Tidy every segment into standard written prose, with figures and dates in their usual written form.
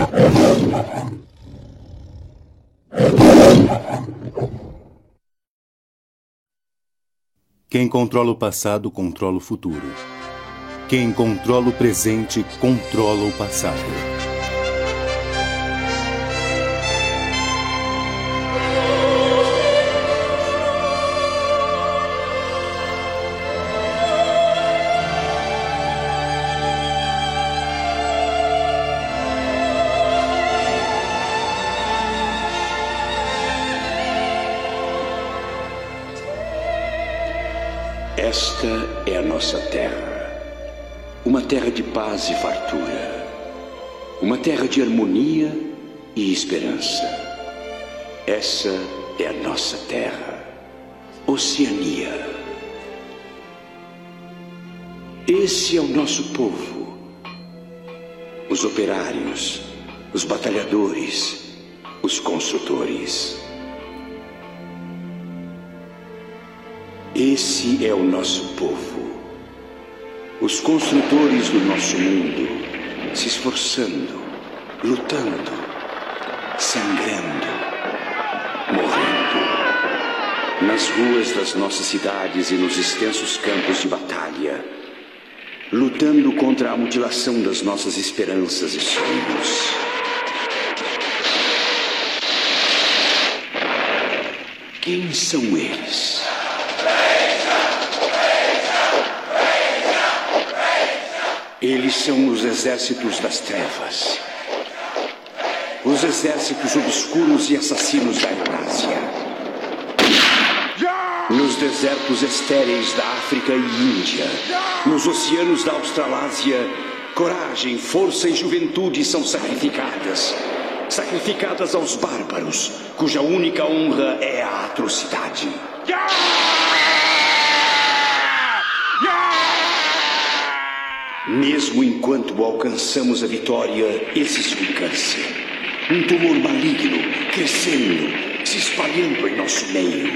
Quem controla o passado, controla o futuro. Quem controla o presente, controla o passado. Esta é a nossa terra, uma terra de paz e fartura, uma terra de harmonia e esperança. Essa é a nossa terra, Oceania. Esse é o nosso povo, os operários, os batalhadores, os construtores. Esse é o nosso povo, os construtores do nosso mundo, se esforçando, lutando, sangrando, morrendo. Nas ruas das nossas cidades e nos extensos campos de batalha, lutando contra a mutilação das nossas esperanças e sonhos. Quem são eles? Eles são os exércitos das trevas, os exércitos obscuros e assassinos da Eurásia. Nos desertos estéreis da África e Índia, nos oceanos da Australásia, coragem, força e juventude são sacrificadas aos bárbaros, cuja única honra é a atrocidade. Mesmo enquanto alcançamos a vitória, existe um câncer, um tumor maligno, crescendo, se espalhando em nosso meio.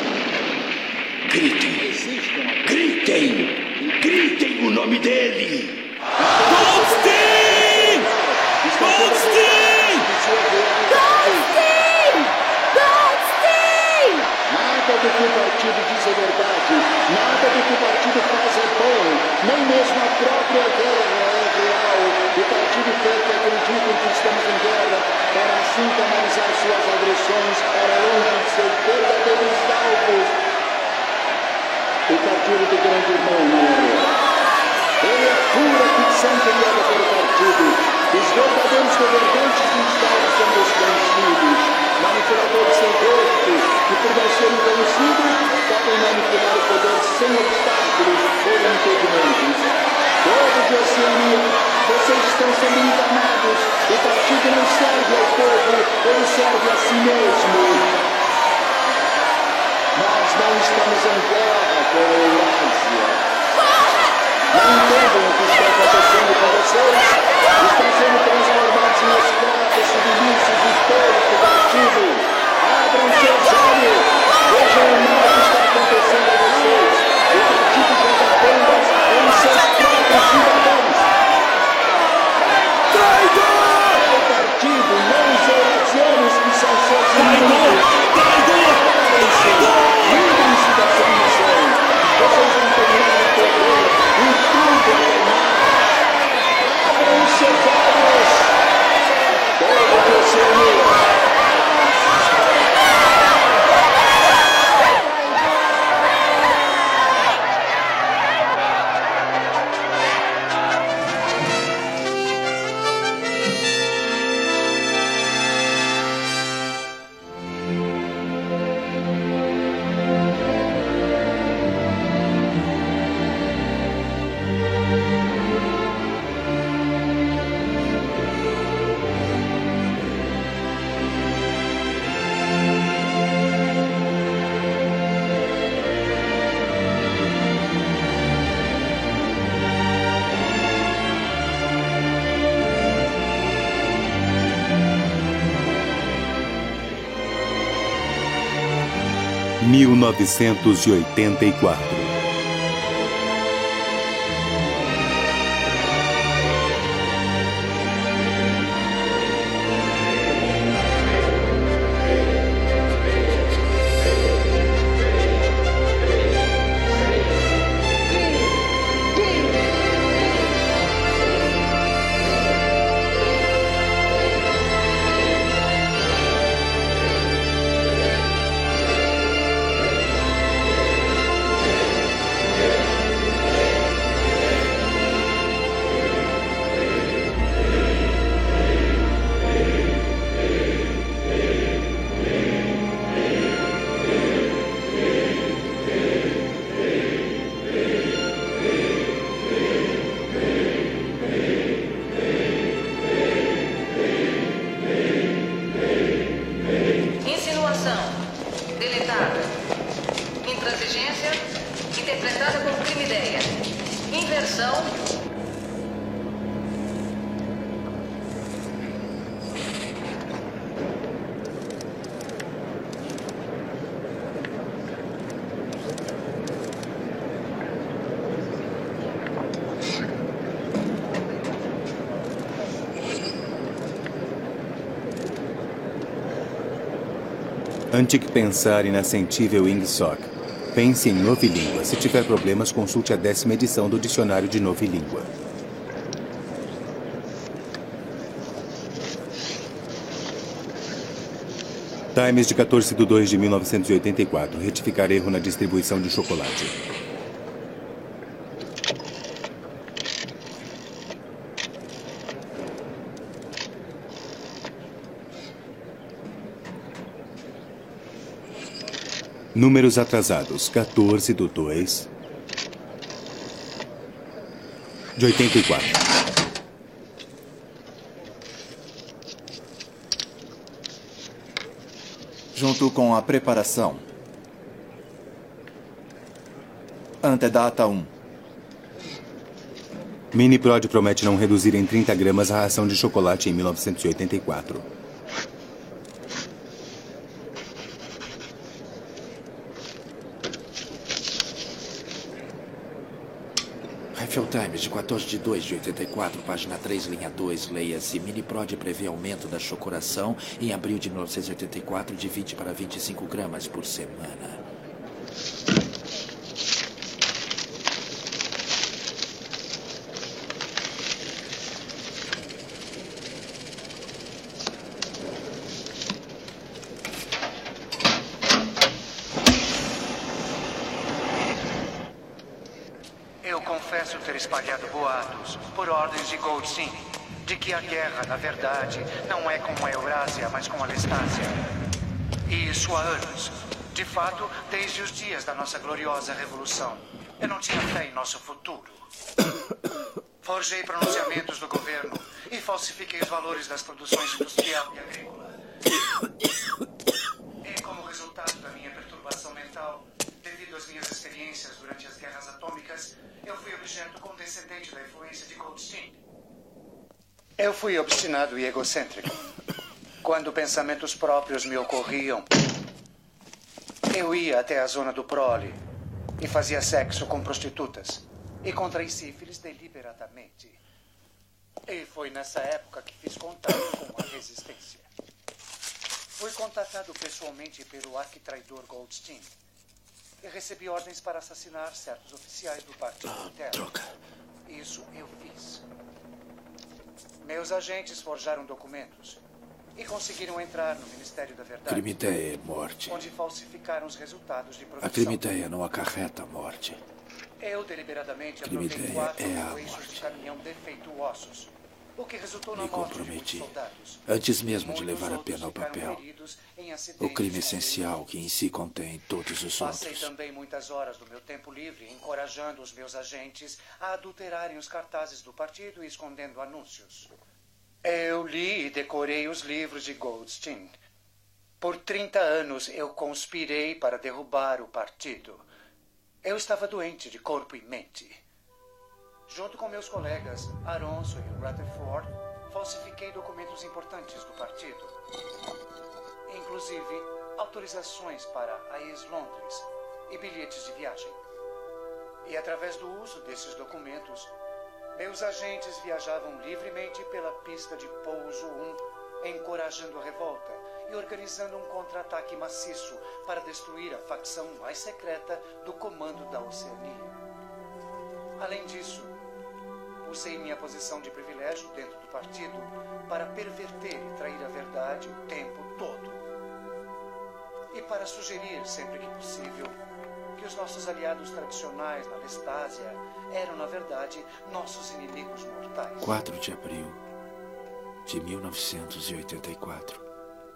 Gritem, gritem, gritem o nome dele! Goldstein! Goldstein! Goldstein! Goldstein! Nada do que o partido diz é verdade, nada do que o partido faz é bom, nem mesmo a própria guerra é real. O partido quer que acreditem que estamos em guerra, para assim canalizar suas agressões para longe de seus verdadeiros alvos. O partido do grande irmão não é real. Ele é pura ficção criada pelo partido. Os verdadeiros governantes do Estado são desconhecidos, manipuladores sem rosto, que por não serem conhecidos, podem manipular o poder sem obstáculos ou impedimentos. Povo de Oceania, vocês estão sendo enganados. O partido não serve ao povo, ele serve a si mesmo. Nós não estamos em guerra com a Eurásia. Não entendem o que está acontecendo com vocês? Estão sendo transformados em escravos submissos e tolos do partido. Abram seus olhos. Vejam o mal que está acontecendo a vocês. O partido joga bombas em seus próprios cidadãos. Traidor! É o partido, não os eurasianos que são seus inimigos. Traidor! Livrem-se da sua missão. Vocês não têm nada a perder e tudo a ganhar. Abram os seus olhos. Povo de Oceania. em 1984. Antes de pensar em assentível Ingsoc, pense em novilíngua. Se tiver problemas, consulte a 10ª edição do Dicionário de Novilíngua. Times de 14/2/1984. Retificar erro na distribuição de chocolate. Números atrasados. 14/2 de 84. Junto com a preparação. Antedata 1. Mini Prod promete não reduzir em 30 gramas a ração de chocolate em 1984. Rifle Times de 14/2/84, página 3, linha 2, leia-se. Mini Prod prevê aumento da chocoração em abril de 1984 de 20 para 25 gramas por semana. Eu confesso ter espalhado boatos, por ordens de Goldstein, de que a guerra, na verdade, não é com a Eurásia, mas com a Lestásia. E isso há anos. De fato, desde os dias da nossa gloriosa revolução. Eu não tinha fé em nosso futuro. Forjei pronunciamentos do governo e falsifiquei os valores das produções industrial e agrícola. E como resultado da minha perturbação mental, devido às minhas experiências durante as guerras atômicas, eu fui objeto condescendente da influência de Goldstein. Eu fui obstinado e egocêntrico. Quando pensamentos próprios me ocorriam, eu ia até a zona do prole e fazia sexo com prostitutas. E contraí sífilis deliberadamente. E foi nessa época que fiz contato com a resistência. Fui contatado pessoalmente pelo arquitraidor Goldstein e recebi ordens para assassinar certos oficiais do Partido Interno. Isso eu fiz. Meus agentes forjaram documentos e conseguiram entrar no Ministério da Verdade. Crime-ideia é morte. Onde falsificaram os resultados de produção. A crime-ideia não acarreta a morte. Eu deliberadamente aproveitei 4 eixos de caminhão defeituosos, o que resultou na Me morte de muitos comprometi, soldados. antes mesmo de Muitos levar a outros pena ao ficaram papel. feridos em acidentes O crime com essencial que em si contém todos os Passei outros. também muitas horas do meu tempo livre encorajando os meus agentes a adulterarem os cartazes do partido e escondendo anúncios. Eu li e decorei os livros de Goldstein. Por 30 anos eu conspirei para derrubar o partido. Eu estava doente de corpo e mente. Junto com meus colegas Aronson e Rutherford, falsifiquei documentos importantes do partido. Inclusive, autorizações para a ex-Londres e bilhetes de viagem. E através do uso desses documentos, meus agentes viajavam livremente pela pista de pouso 1, encorajando a revolta e organizando um contra-ataque maciço para destruir a facção mais secreta do comando da Oceania. Além disso, usei minha posição de privilégio dentro do partido para perverter e trair a verdade o tempo todo. E para sugerir, sempre que possível, que os nossos aliados tradicionais na Lestásia eram, na verdade, nossos inimigos mortais. 4 de abril de 1984.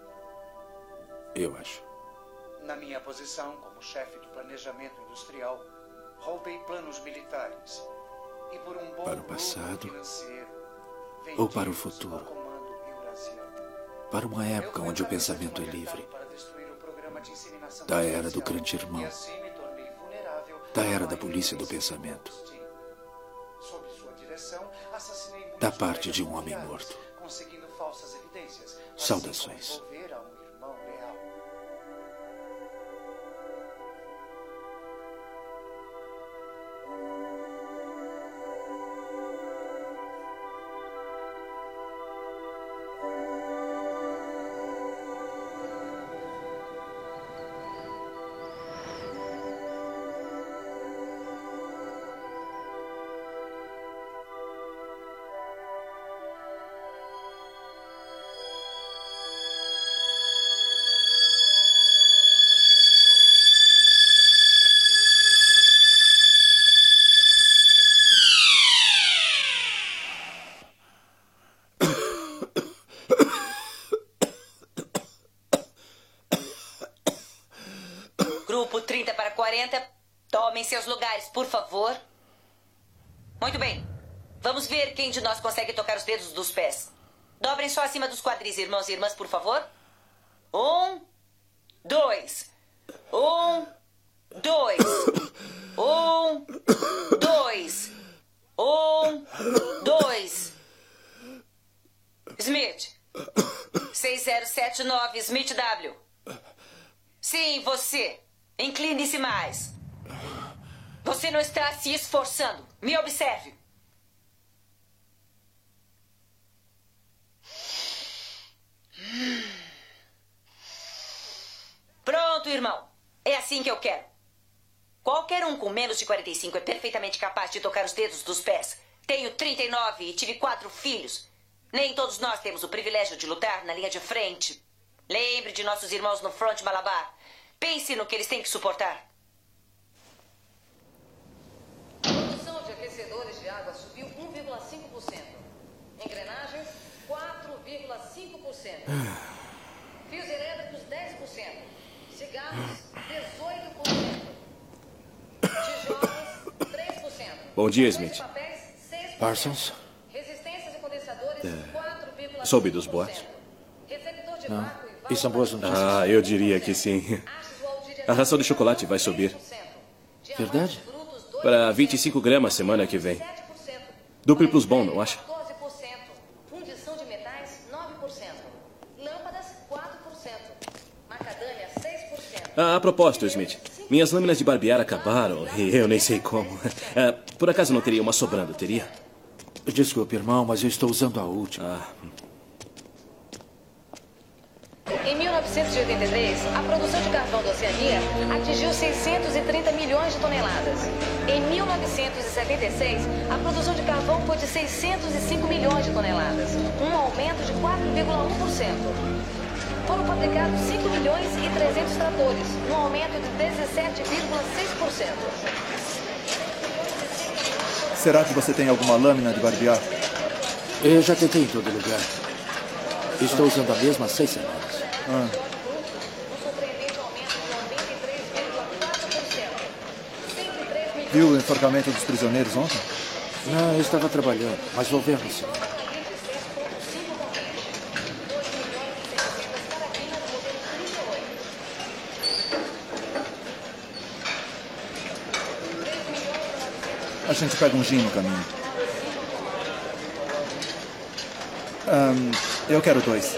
Eu acho. Na minha posição como chefe do planejamento industrial, roubei planos militares. E por um bom Para o passado financeiro, ou para o vendi-os futuro? ao comando eurasiano. Para uma época Eu fui onde o através pensamento é de uma livre. para destruir o programa de inseminação Da era do artificial, grande irmão. e assim me tornei vulnerável Da à era da maior polícia do influência de pensamento. Goldstein. Sob sua direção, assassinei muitos Da parte colegas de um homem familiares, morto. conseguindo falsas evidências, assim Saudações. como envolver a um irmão leal. grupo 30 para 40, tomem seus lugares, por favor. Muito bem. Vamos ver quem de nós consegue tocar os dedos dos pés. Dobrem só acima dos quadris, irmãos e irmãs, por favor. 1, 2. 1, 2. 1, 2. 1, 2. Smith. 6079, Smith W. Sim, você. Incline-se mais. Você não está se esforçando. Me observe. Pronto, irmão. É assim que eu quero. Qualquer um com menos de 45 é perfeitamente capaz de tocar os dedos dos pés. Tenho 39 e tive 4 filhos. Nem todos nós temos o privilégio de lutar na linha de frente. Lembre de nossos irmãos no Front Malabar. Pense no que eles têm que suportar. A produção de aquecedores de água subiu 1,5%. Engrenagens, 4,5%. Fios elétricos, 10%. Cigarros, 18%. Tijolos, 3%. Bom dia, Smith. Papéis, 6%. Parsons? Resistências e condensadores, 4,5%. Soube dos boatos? Receptor de Não. vácuo e Isso são boas notícias. Ah, eu diria que sim. A ração de chocolate vai subir. Verdade? Para 25 gramas semana que vem. Duplo bom, não acha? 14%. Fundição de metais, 9%. Lâmpadas, 4%. Macadâmia, 6%. Ah, a propósito, Smith. Minhas lâminas de barbear acabaram e eu nem sei como. Ah, por acaso não teria uma sobrando, teria? Desculpe, irmão, mas eu estou usando a última. Em 1983, a produção de carvão da Oceania atingiu 630 milhões de toneladas. Em 1976, a produção de carvão foi de 605 milhões de toneladas, um aumento de 4,1%. Foram fabricados 5 milhões e 300 tratores, um aumento de 17,6%. Será que você tem alguma lâmina de barbear? Eu já tentei em todo lugar. Estou usando a mesma há 6 semanas. Viu o enforcamento dos prisioneiros ontem? Não, eu estava trabalhando, mas vou ver no cinema. A gente pega um gin no caminho. Eu quero 2.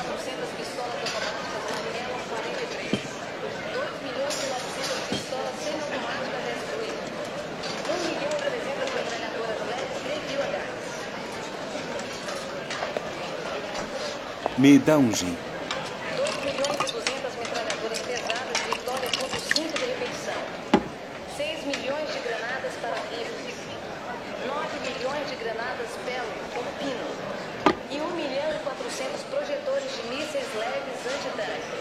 Me dá um gin. 2 milhões e 200 metralhadoras pesadas de 9,5 de repetição. 6 milhões de granadas para rifles. 9 milhões de granadas Pelo com pino. E 1 milhão e 400 projetores de mísseis leves antitanque.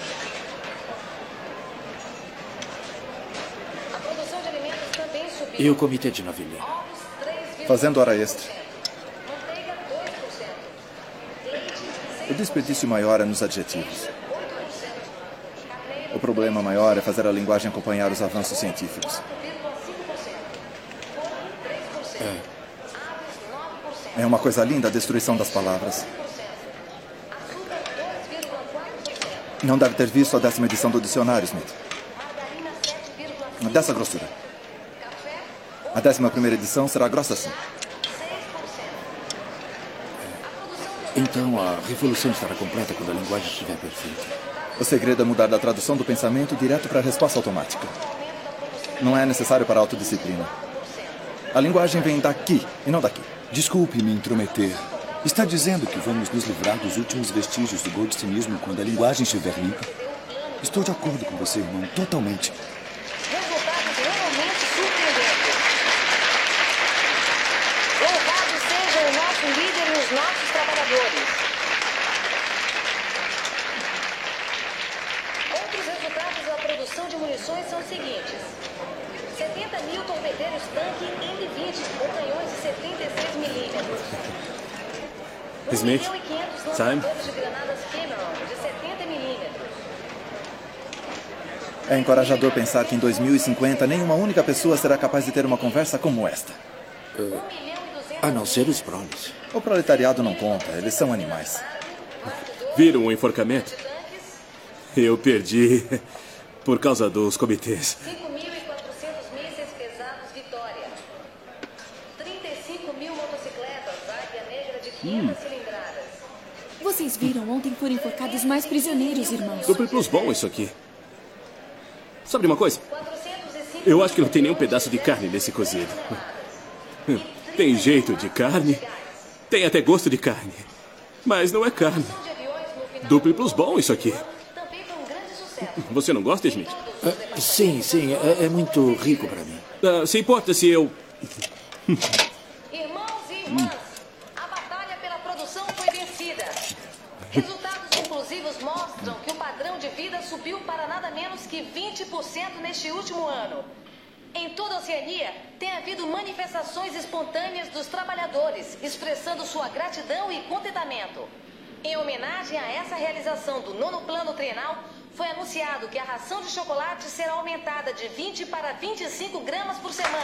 A produção de alimentos também subiu. E o comitê de Novilhinho? Fazendo hora extra. O desperdício maior é nos adjetivos. O problema maior é fazer a linguagem acompanhar os avanços científicos. É uma coisa linda a destruição das palavras. Não deve ter visto a 10ª edição do dicionário, Smith. Dessa grossura. A 11ª edição será grossa assim. Então a revolução estará completa quando a linguagem estiver perfeita. O segredo é mudar da tradução do pensamento direto para a resposta automática. Não é necessário para a autodisciplina. A linguagem vem daqui e não daqui. Desculpe me intrometer. Está dizendo que vamos nos livrar dos últimos vestígios do goldsteinismo quando a linguagem estiver limpa? Estou de acordo com você, irmão, totalmente. Resultados realmente surpreendentes. Louvado seja o nosso líder e os nossos trabalhadores. Outros resultados da produção de munições são os seguintes. 70 mil torpedeiros tanque M20 com canhões de 76 milímetros. Smith, 1.500 Time. lançadores de granadas Cameron de 70 milímetros. É encorajador pensar que em 2050 nenhuma única pessoa será capaz de ter uma conversa como esta. A não ser os proles. O proletariado não conta, eles são animais. Viram o enforcamento? Eu perdi por causa dos comitês. 5.400 mísseis pesados Vitória. 35 mil motocicletas Águia Negra de 500 cilindradas. Vocês viram? Ontem foram enforcados mais prisioneiros, irmãos. Duplo plus bom isso aqui. Sabe uma coisa? Eu acho que não tem nenhum pedaço de carne nesse cozido. Tem jeito de carne, tem até gosto de carne, mas não é carne. Duplo plus bom isso aqui. Você não gosta, Smith? Sim, é muito rico para mim. Se importa se eu... Irmãos e irmãs, a batalha pela produção foi vencida. Resultados conclusivos mostram que o padrão de vida subiu para nada menos que 20% neste último ano. Em toda a Oceania, tem havido manifestações espontâneas dos trabalhadores, expressando sua gratidão e contentamento. Em homenagem a essa realização do 9º Plano Trienal, foi anunciado que a ração de chocolate será aumentada de 20 para 25 gramas por semana.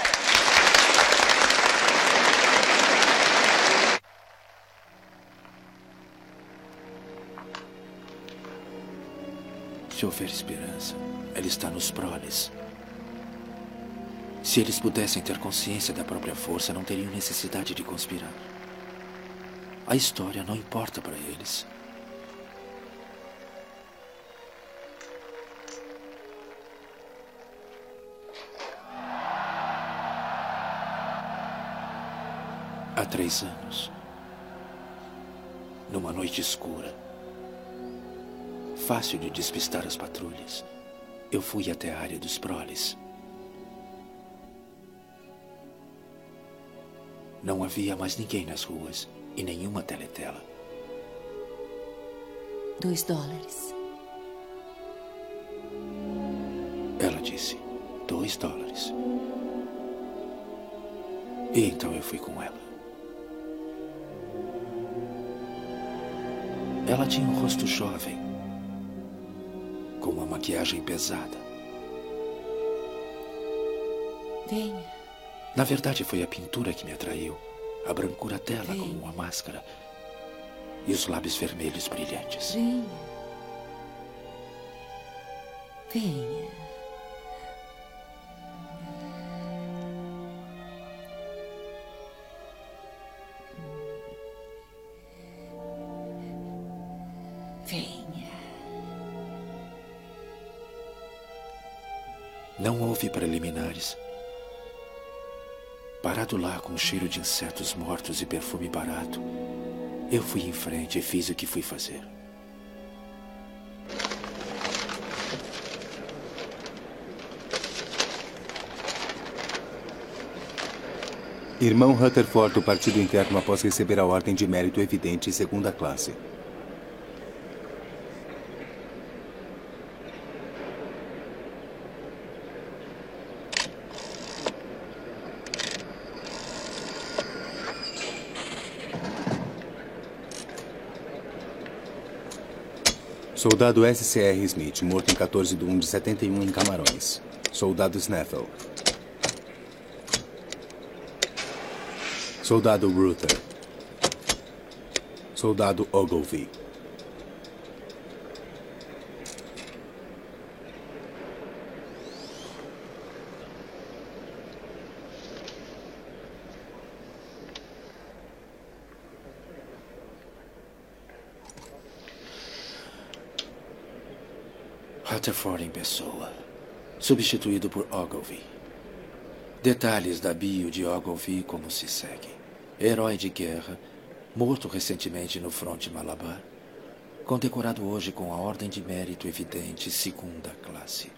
Se houver esperança, ela está nos proles. Se eles pudessem ter consciência da própria força, não teriam necessidade de conspirar. A história não importa para eles. Há 3 anos, numa noite escura, fácil de despistar as patrulhas, eu fui até a área dos proles. Não havia mais ninguém nas ruas e nenhuma teletela. $2. Ela disse, $2. E então eu fui com ela. Ela tinha um rosto jovem, com uma maquiagem pesada. Venha. Na verdade, foi a pintura que me atraiu. A brancura dela como uma máscara. E os lábios vermelhos brilhantes. Venha. Venha. Venha. Não houve preliminares. Parado lá com o cheiro de insetos mortos e perfume barato, eu fui em frente e fiz o que fui fazer. Irmão Rutherford do Partido Interno após receber a ordem de mérito evidente em 2ª classe. Soldado SCR Smith, morto em 14/1/71 em Camarões. Soldado Snaffel. Soldado Ruther. Soldado Ogilvy. Rutherford em pessoa, substituído por Ogilvy. Detalhes da bio de Ogilvy como se segue. Herói de guerra, morto recentemente no fronte Malabar, condecorado hoje com a Ordem de Mérito Evidente 2ª classe.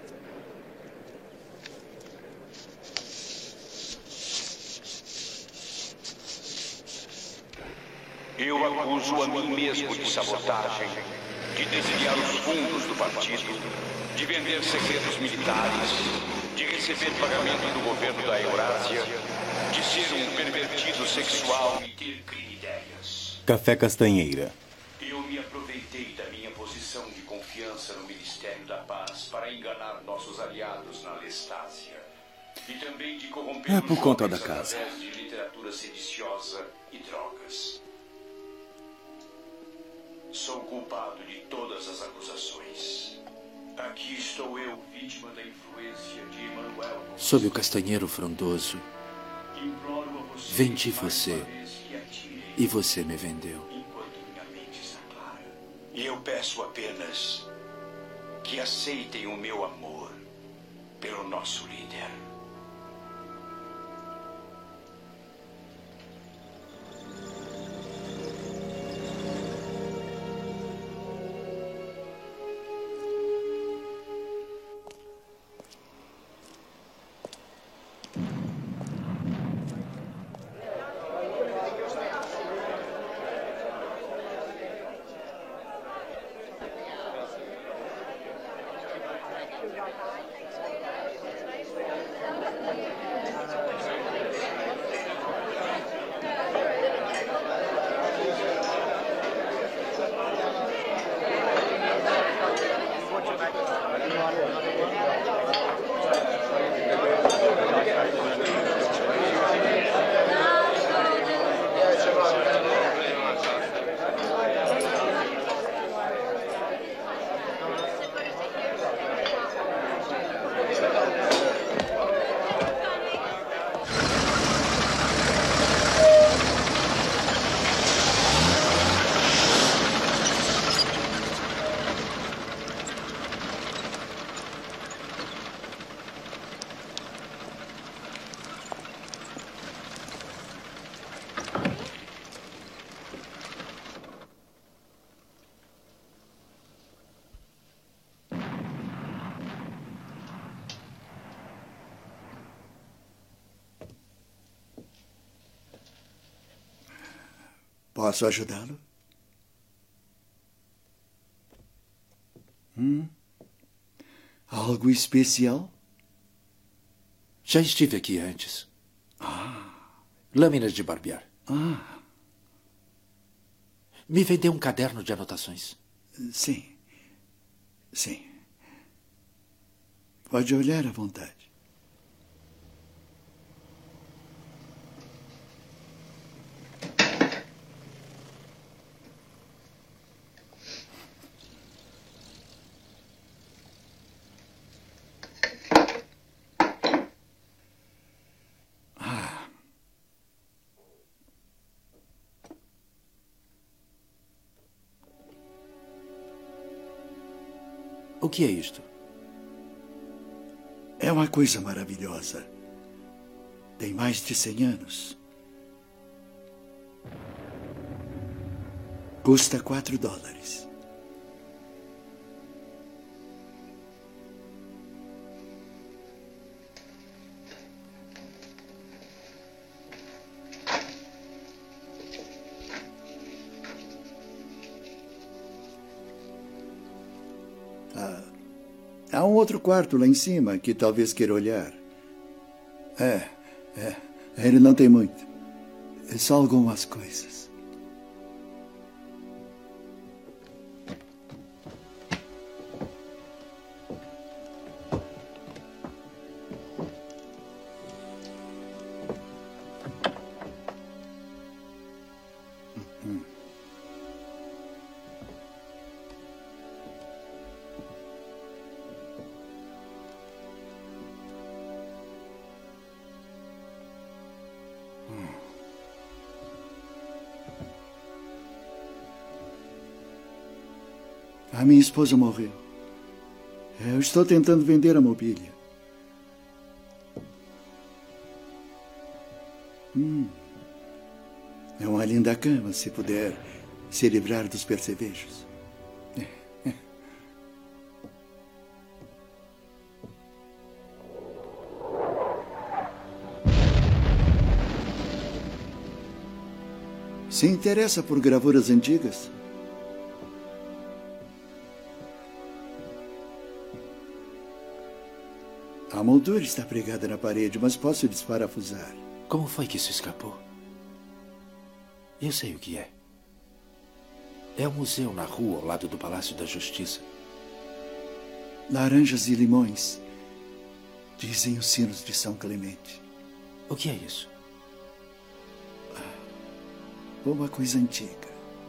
Eu acuso a mim mesmo de sabotagem, de desviar os fundos do partido, de vender segredos militares, de receber pagamento do governo da Eurásia, de ser um pervertido sexual e ter ideias. Café Castanheira. Eu me aproveitei da minha posição de confiança no Ministério da Paz para enganar E também de corromper É por os conta jovens da casa. através de literatura sediciosa e drogas. Sou culpado de todas as acusações. Aqui estou eu, vítima da influência de Emmanuel. Sob o castanheiro frondoso, Imploro a você, vendi mais você uma vez, que atire e você me vendeu. enquanto minha mente está clara. E eu peço apenas que aceitem o meu amor pelo nosso líder. Posso ajudá-lo? Algo especial? Já estive aqui antes. Lâminas de barbear. Me vendeu um caderno de anotações. Sim. Sim. Pode olhar à vontade. O que é isto? É uma coisa maravilhosa. Tem mais de 100 anos. Custa $4. Há um outro quarto lá em cima que talvez queira olhar. Ele não tem muito. É só algumas coisas. A minha esposa morreu. Eu estou tentando vender a mobília. É uma linda cama, se puder se livrar dos percevejos. Se interessa por gravuras antigas? A moldura está pregada na parede, mas posso desparafusar. Como foi que isso escapou? Eu sei o que é. É um museu na rua ao lado do Palácio da Justiça. Laranjas e limões. Dizem os sinos de São Clemente. O que é isso? Uma coisa antiga.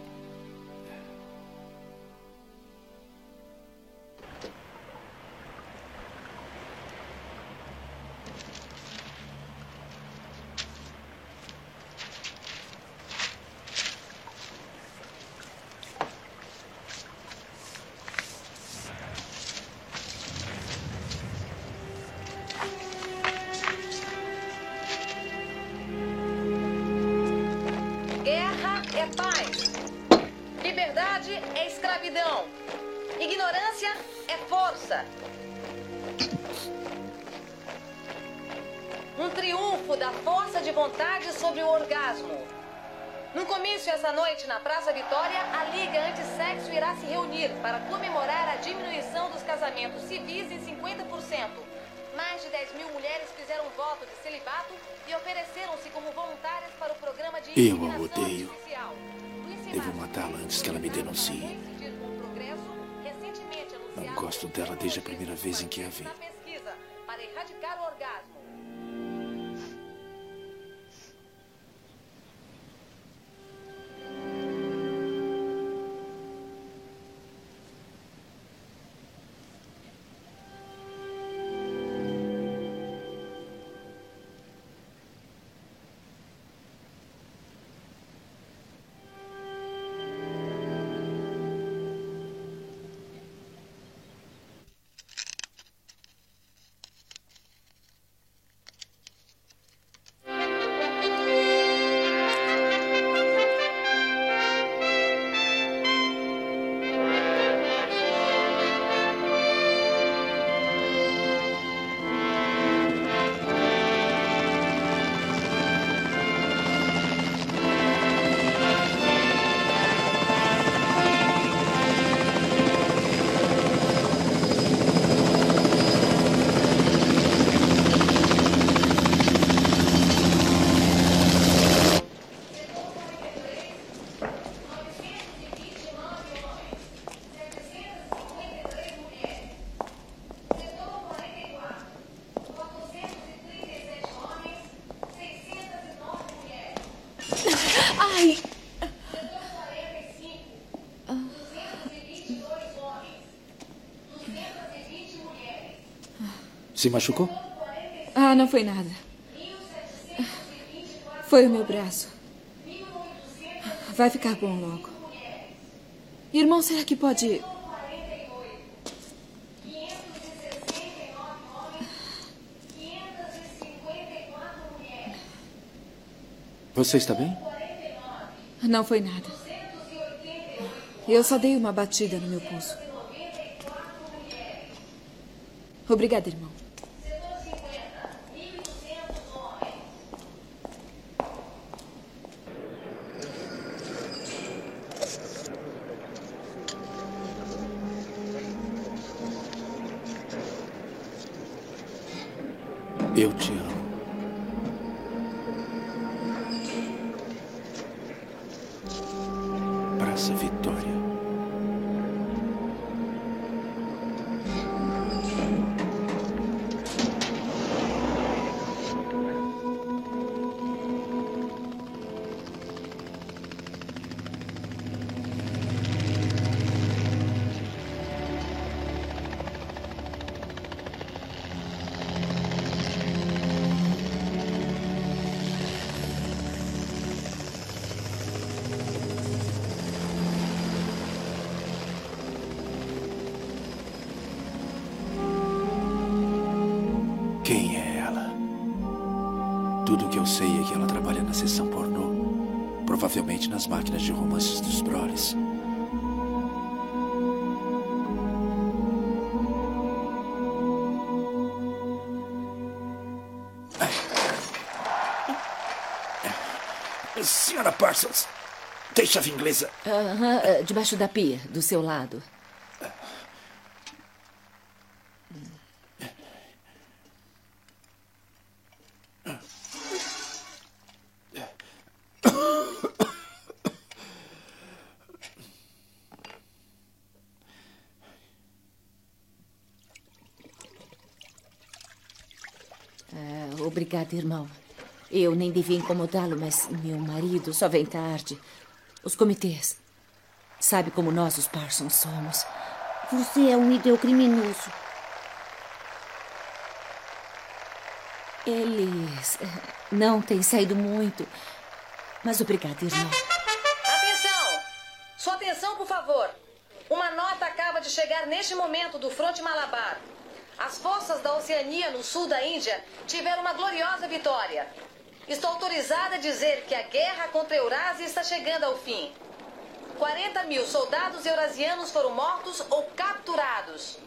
Guerra é paz. Liberdade é escravidão. Ignorância é força. Um triunfo da força de vontade sobre o orgasmo. No comício essa noite na Praça Vitória, a Liga Antissexo irá se reunir para comemorar a diminuição dos casamentos civis em 50%. Mais de 10 mil mulheres fizeram voto de celibato e ofereceram-se como voluntárias para o programa de Eu a inseminação odeio. artificial. Devo matá-la antes que ela me denuncie. Não gosto dela desde a primeira vez em que a vi. Na pesquisa para erradicar o orgasmo. Ai! Se machucou? Ah, não foi nada. Foi o meu braço. Vai ficar bom logo. Irmão, será que pode... Você está bem? Não foi nada. Eu só dei uma batida no meu pulso. Obrigada, irmão. Eu te amo. Praça Vitória. Quem é ela? Tudo o que eu sei é que ela trabalha na seção pornô. Provavelmente nas máquinas de romances dos Brolis. Senhora Parsons, tem chave inglesa? Debaixo da pia, do seu lado. Obrigada, irmão. Eu nem devia incomodá-lo, mas meu marido só vem tarde. Os comitês. Sabe como nós, os Parsons, somos. Você é um ideocriminoso. Eles não têm saído muito. Mas obrigada, irmão. Atenção! Sua atenção, por favor. Uma nota acaba de chegar neste momento do fronte Malabar. As forças da Oceania, no sul da Índia, tiveram uma gloriosa vitória. Estou autorizada a dizer que a guerra contra a Eurásia está chegando ao fim. 40.000 soldados eurasianos foram mortos ou capturados.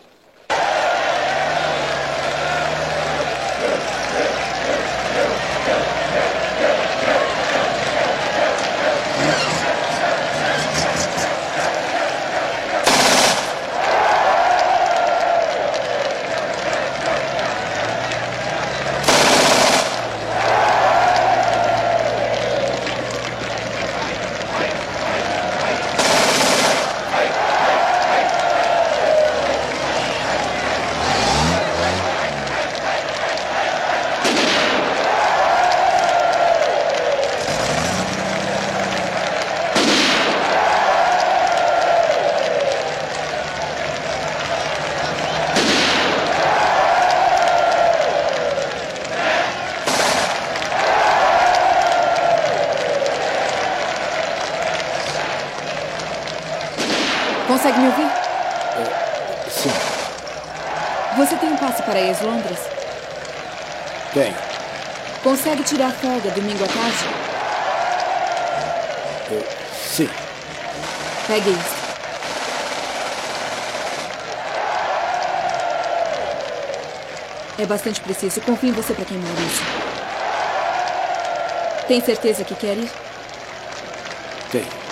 Consegue me ouvir? Sim. Você tem um passe para ex-Londres? Tenho. Consegue tirar folga domingo à tarde? Sim. Pegue isso. É bastante preciso. Confio em você para queimar isso. Tem certeza que quer ir? Tenho.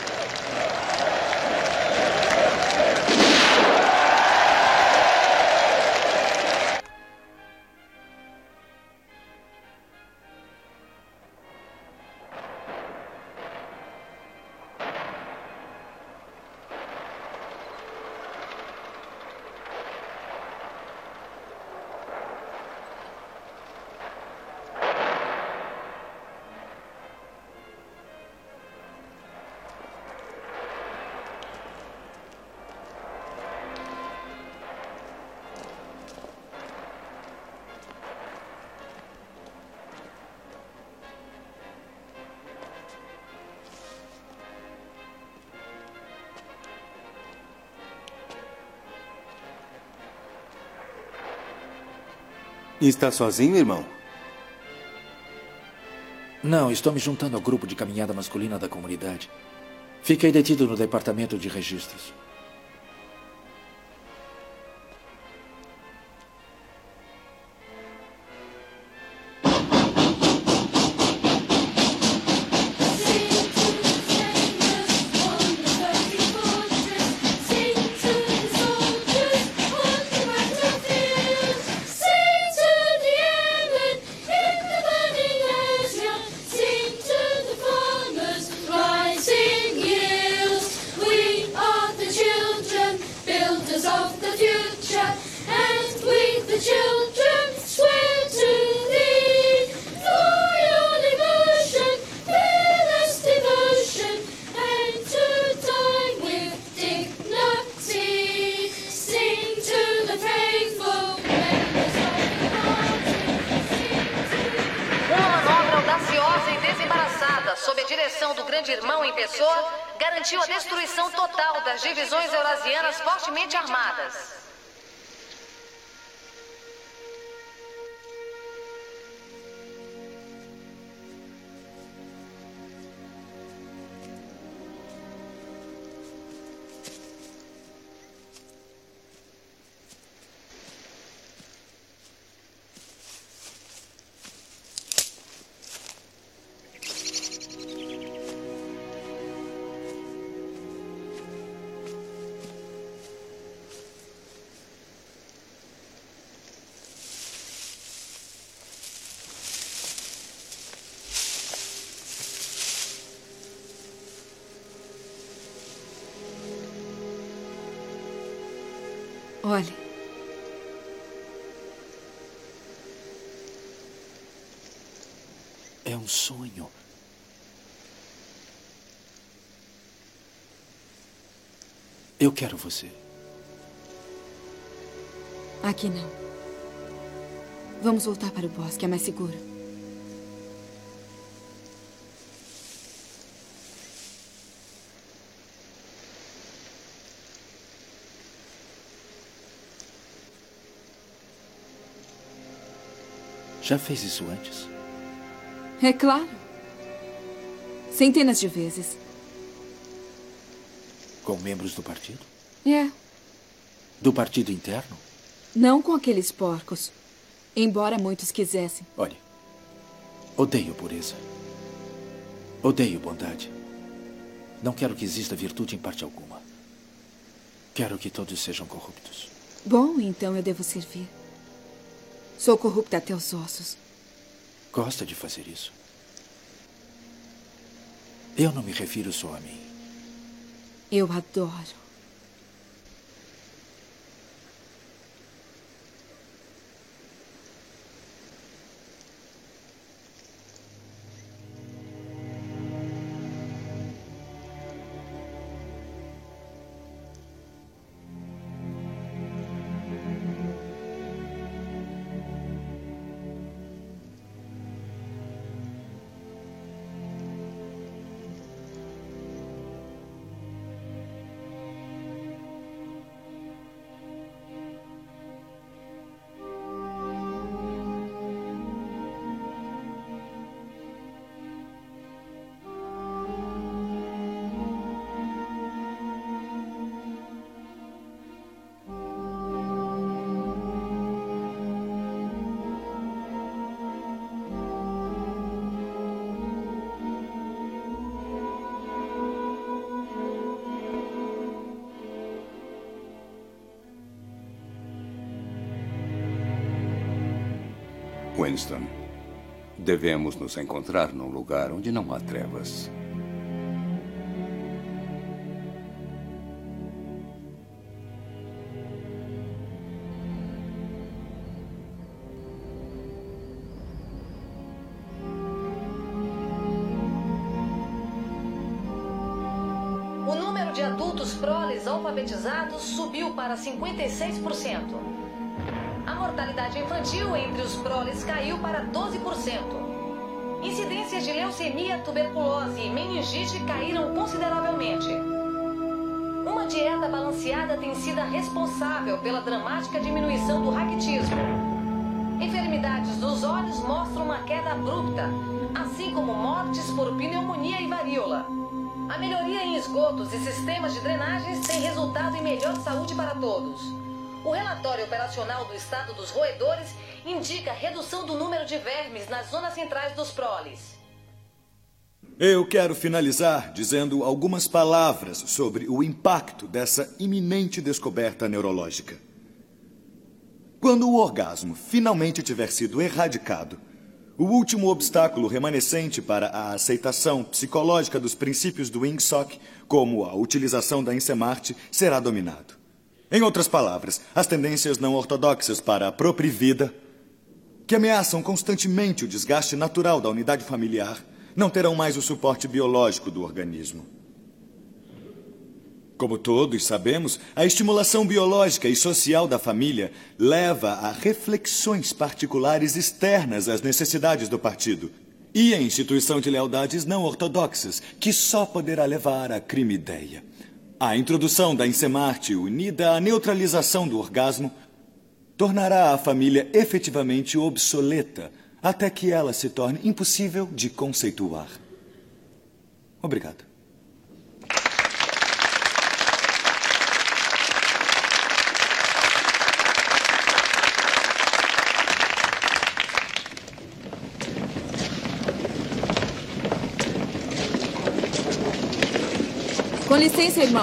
Está sozinho, irmão? Não, estou me juntando ao grupo de caminhada masculina da comunidade. Fiquei detido no departamento de registros. Sob a direção do grande irmão em pessoa, garantiu a destruição total das divisões eurasianas fortemente armadas. Olhe. um sonho. Eu quero você. Aqui não. Vamos voltar para o bosque, é mais seguro. Já fez isso antes? É claro. Centenas de vezes. Com membros do partido? É. Do partido interno? Não com aqueles porcos. Embora muitos quisessem. Olhe, odeio pureza. Odeio bondade. Não quero que exista virtude em parte alguma. Quero que todos sejam corruptos. Bom, então eu devo servir. Sou corrupta até os ossos. Gosta de fazer isso? Eu não me refiro só a mim. Eu adoro. Winston, devemos nos encontrar num lugar onde não há trevas. O número de adultos proles alfabetizados subiu para 56%. A mortalidade infantil entre os proles caiu para 12%. Incidências de leucemia, tuberculose e meningite caíram consideravelmente. Uma dieta balanceada tem sido responsável pela dramática diminuição do raquitismo. Enfermidades dos olhos mostram uma queda abrupta, assim como mortes por pneumonia e varíola. A melhoria em esgotos e sistemas de drenagens tem resultado em melhor saúde para todos. O relatório operacional do estado dos roedores indica redução do número de vermes nas zonas centrais dos proles. Eu quero finalizar dizendo algumas palavras sobre o impacto dessa iminente descoberta neurológica. Quando o orgasmo finalmente tiver sido erradicado, o último obstáculo remanescente para a aceitação psicológica dos princípios do Ingsoc, como a utilização da Insemart, será dominado. Em outras palavras, as tendências não ortodoxas para a proprivida, que ameaçam constantemente o desgaste natural da unidade familiar, não terão mais o suporte biológico do organismo. Como todos sabemos, a estimulação biológica e social da família leva a reflexões particulares externas às necessidades do partido e a instituição de lealdades não ortodoxas, que só poderá levar à crimideia. A introdução da Insemart, unida à neutralização do orgasmo, tornará a família efetivamente obsoleta, até que ela se torne impossível de conceituar. Obrigado. Com licença, irmão.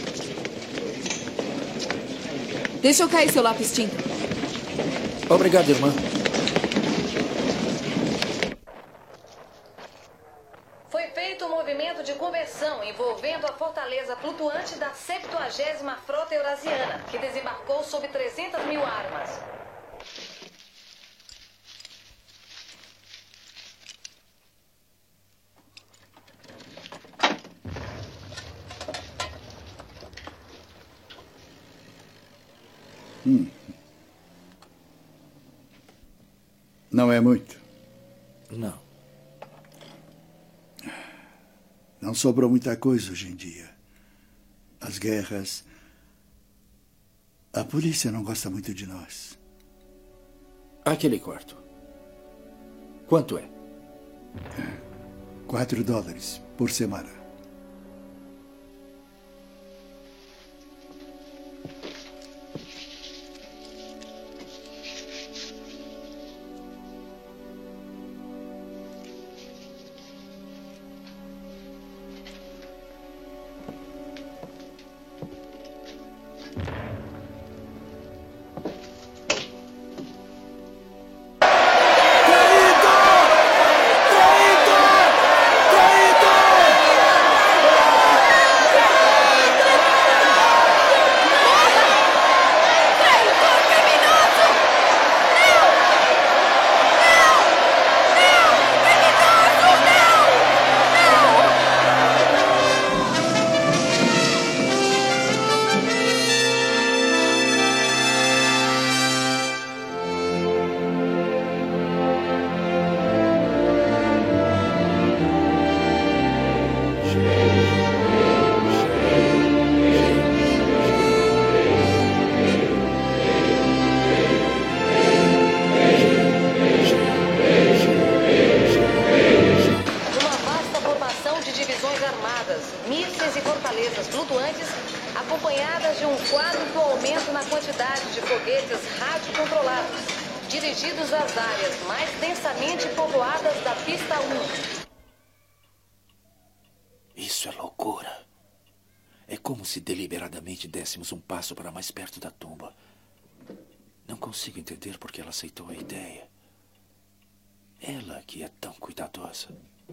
Deixa eu cair seu lápis tinta. Obrigado, irmã. Foi feito um movimento de conversão envolvendo a fortaleza flutuante da 70ª Frota Eurasiana, que desembarcou sob 300 mil armas. Não é muito. Não. Não sobrou muita coisa hoje em dia. As guerras. A polícia não gosta muito de nós. Aquele quarto. Quanto é? $4 por semana. Mísseis e fortalezas flutuantes, acompanhadas de um quádruplo aumento na quantidade de foguetes radiocontrolados, dirigidos às áreas mais densamente povoadas da pista 1. Isso é loucura. É como se deliberadamente dessemos um passo para mais perto da tumba. Não consigo entender por que ela aceitou a ideia. Ela que é tão cuidadosa.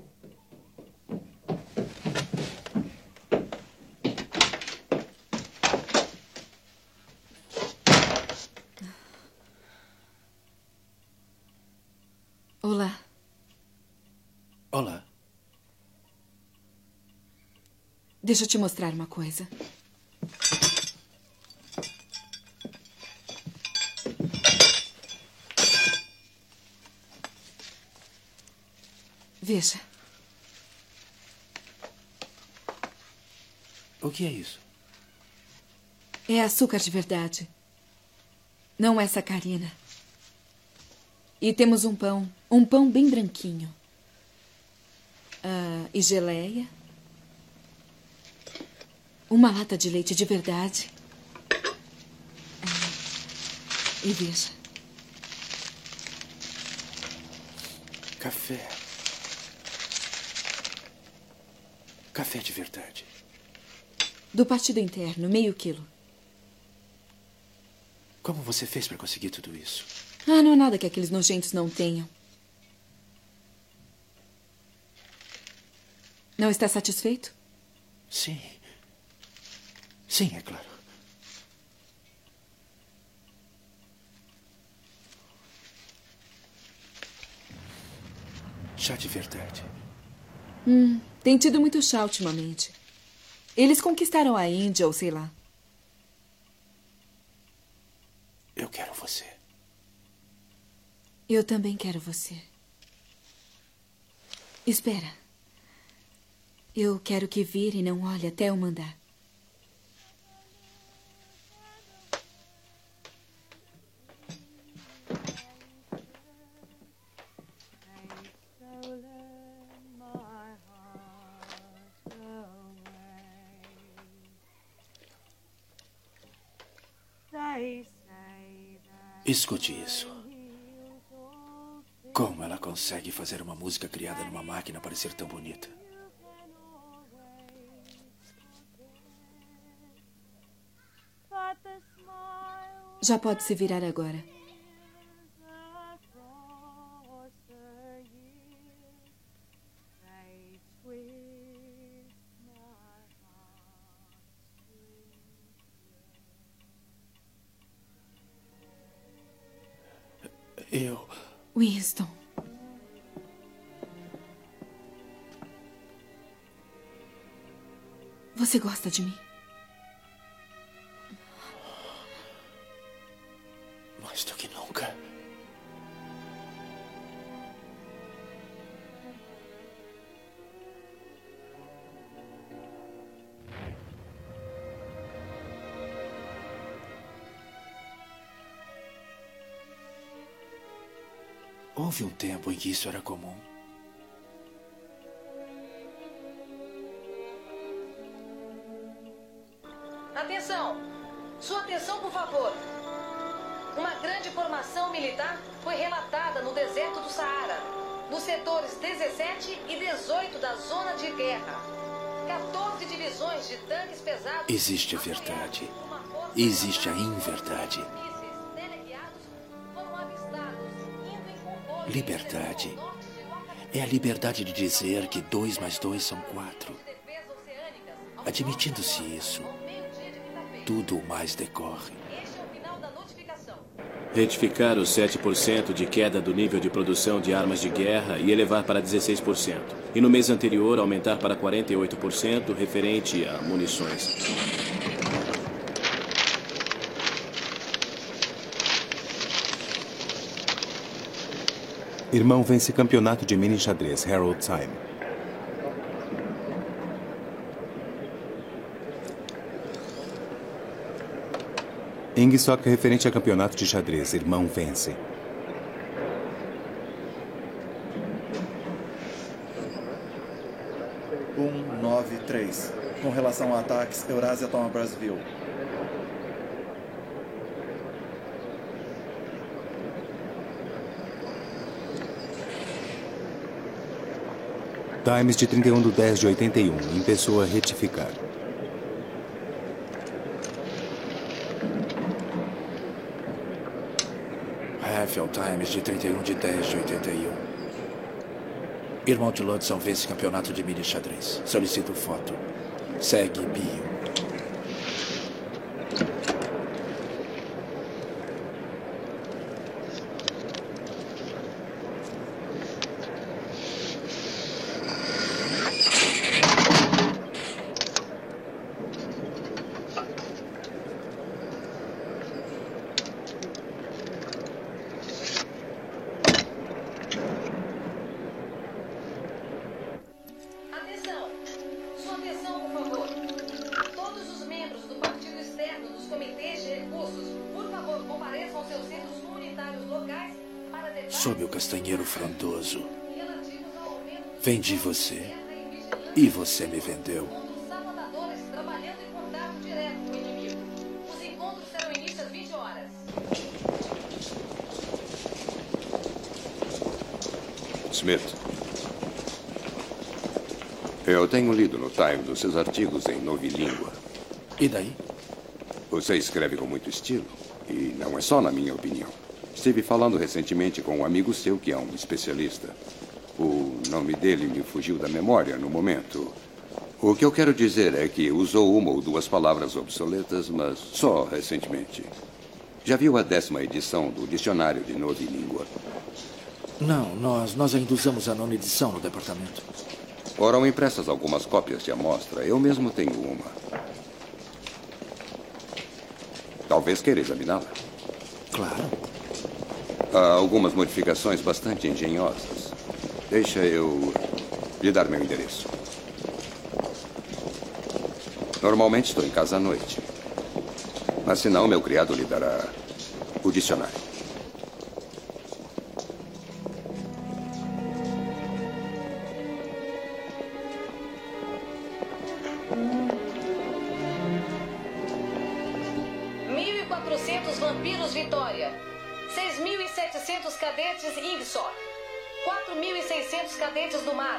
Olá. Olá. Deixa eu te mostrar uma coisa. Veja. O que é isso? É açúcar de verdade. Não é sacarina. E temos um pão bem branquinho. E geleia. Uma lata de leite de verdade. E veja. Café. Café de verdade. Do partido interno, meio quilo. Como você fez para conseguir tudo isso? Não é nada que aqueles nojentos não tenham. Não está satisfeito? Sim. Sim, é claro. Chá de verdade. Tem tido muito chá ultimamente. Eles conquistaram a Índia, ou sei lá. Eu quero você. Eu também quero você. Espera. Eu quero que vire e não olhe até eu mandar. Escute isso. Como ela consegue fazer uma música criada numa máquina parecer tão bonita? Já pode se virar agora. Winston. Você gosta de mim? Houve um tempo em que isso era comum. Atenção! Sua atenção, por favor. Uma grande formação militar foi relatada no deserto do Saara, nos setores 17 e 18 da zona de guerra. 14 divisões de tanques pesados... Existe a verdade. E existe a inverdade. Liberdade é a liberdade de dizer que 2 mais 2 são 4. Admitindo-se isso, tudo mais decorre. Retificar os 7% de queda do nível de produção de armas de guerra e elevar para 16%. E no mês anterior aumentar para 48% referente a munições. Irmão vence campeonato de mini xadrez Herald Time. Ingsoc referente a campeonato de xadrez. Irmão vence. Um, 9, 3. Com relação a ataques, Eurásia toma Brasil. Times de 31/10/81. Em pessoa retificar. Rafael Times de 31/10/81. Irmão de Ludson vence campeonato de mini xadrez. Solicito foto. Segue bio. Sob o castanheiro frondoso, vendi você e você me vendeu. Salvadores trabalhando em contato direto com o inimigo. Os encontros serão início às 20 horas. Smith. Eu tenho lido no Times os seus artigos em novilíngua. E daí? Você escreve com muito estilo. E não é só na minha opinião. Estive falando recentemente com um amigo seu que é um especialista. O nome dele me fugiu da memória no momento. O que eu quero dizer é que usou 1 ou 2 palavras obsoletas, mas só recentemente. Já viu a 10ª edição do Dicionário de Novilíngua? Não, nós ainda usamos a 9ª edição no departamento. Foram impressas algumas cópias de amostra. Eu mesmo tenho uma. Talvez queira examiná-la. Claro. Há algumas modificações bastante engenhosas. Deixa eu lhe dar meu endereço. Normalmente estou em casa à noite. Mas se não, meu criado lhe dará o dicionário. Vampiros Vitória, 6.700 cadetes Ingsoc, 4.600 cadetes do mar,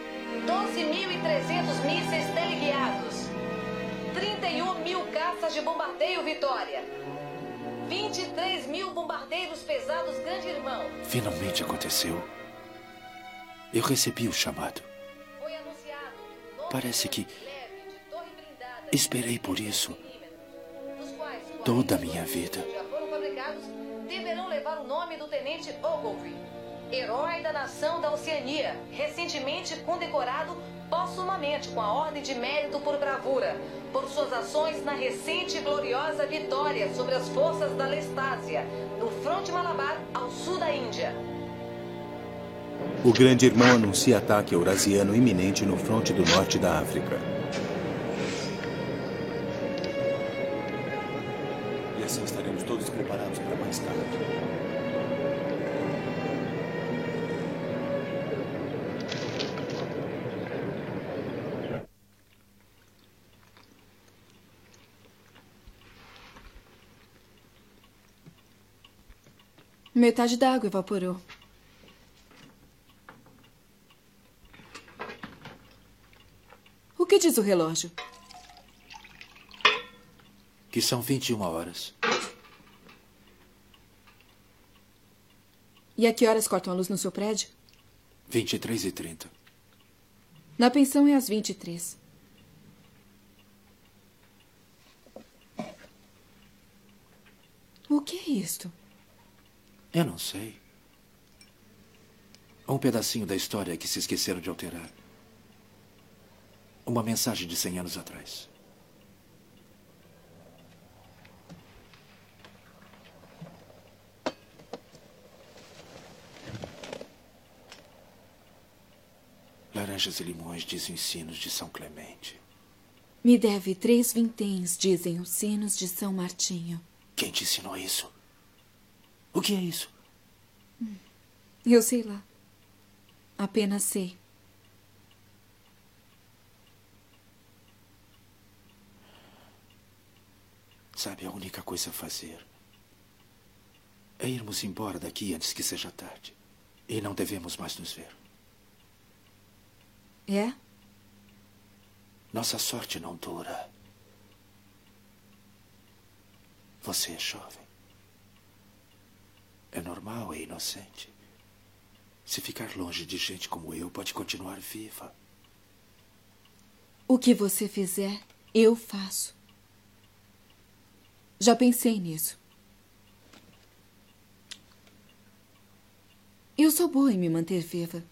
12.300 mísseis teleguiados, 31.000 caças de bombardeio Vitória, 23.000 bombardeiros pesados Grande Irmão. Finalmente aconteceu. Eu recebi o chamado. Foi anunciado. Parece que esperei por isso toda a minha vida. Já foram fabricados, deverão levar o nome do Tenente Ogilvy, herói da nação da Oceania, recentemente condecorado póstumamente com a Ordem de Mérito por Bravura, por suas ações na recente e gloriosa vitória sobre as forças da Lestásia, no fronte Malabar, ao sul da Índia. O Grande Irmão anuncia ataque eurasiano iminente no fronte do norte da África. E assim estaremos todos preparados para mais tarde. Metade da água evaporou. O que diz o relógio? Que são 21 horas. E a que horas cortam a luz no seu prédio? 23h30. Na pensão é às 23. O que é isto? Eu não sei. Um pedacinho da história que se esqueceram de alterar. Uma mensagem de 100 anos atrás. Laranjas e limões, dizem os sinos de São Clemente. Me deve 3 vinténs, dizem os sinos de São Martinho. Quem te ensinou isso? O que é isso? Eu sei lá. Apenas sei. Sabe, a única coisa a fazer é irmos embora daqui antes que seja tarde. E não devemos mais nos ver. É? Nossa sorte não dura. Você é jovem. É normal e inocente. Se ficar longe de gente como eu, pode continuar viva. O que você fizer, eu faço. Já pensei nisso. Eu sou boa em me manter viva.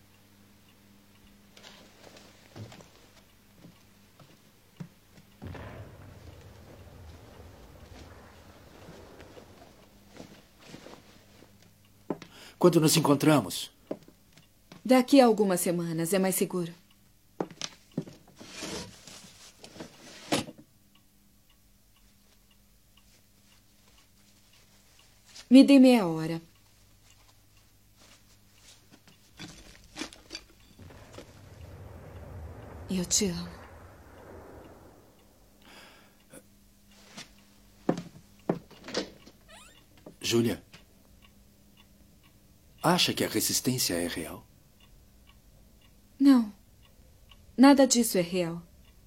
Quando nos encontramos? Daqui a algumas semanas é mais seguro. Me dê meia hora. Eu te amo. Júlia, acha que a resistência é real? Não. Nada disso é real.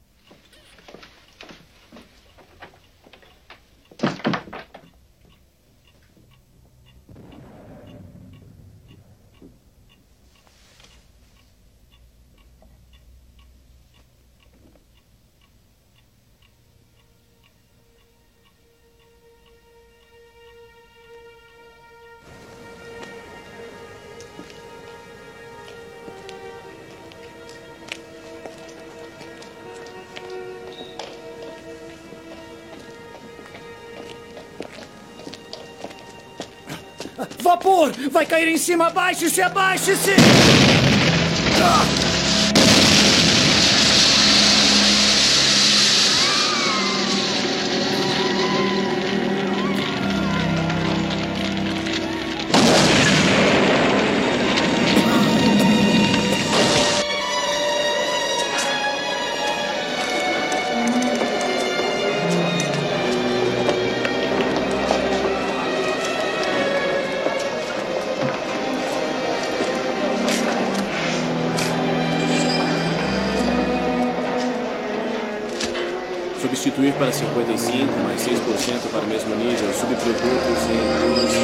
Vapor! Vai cair em cima! Abaixe-se! Abaixe-se! Substituir para 55, mais 6% para o mesmo nível, subprodutos em 12.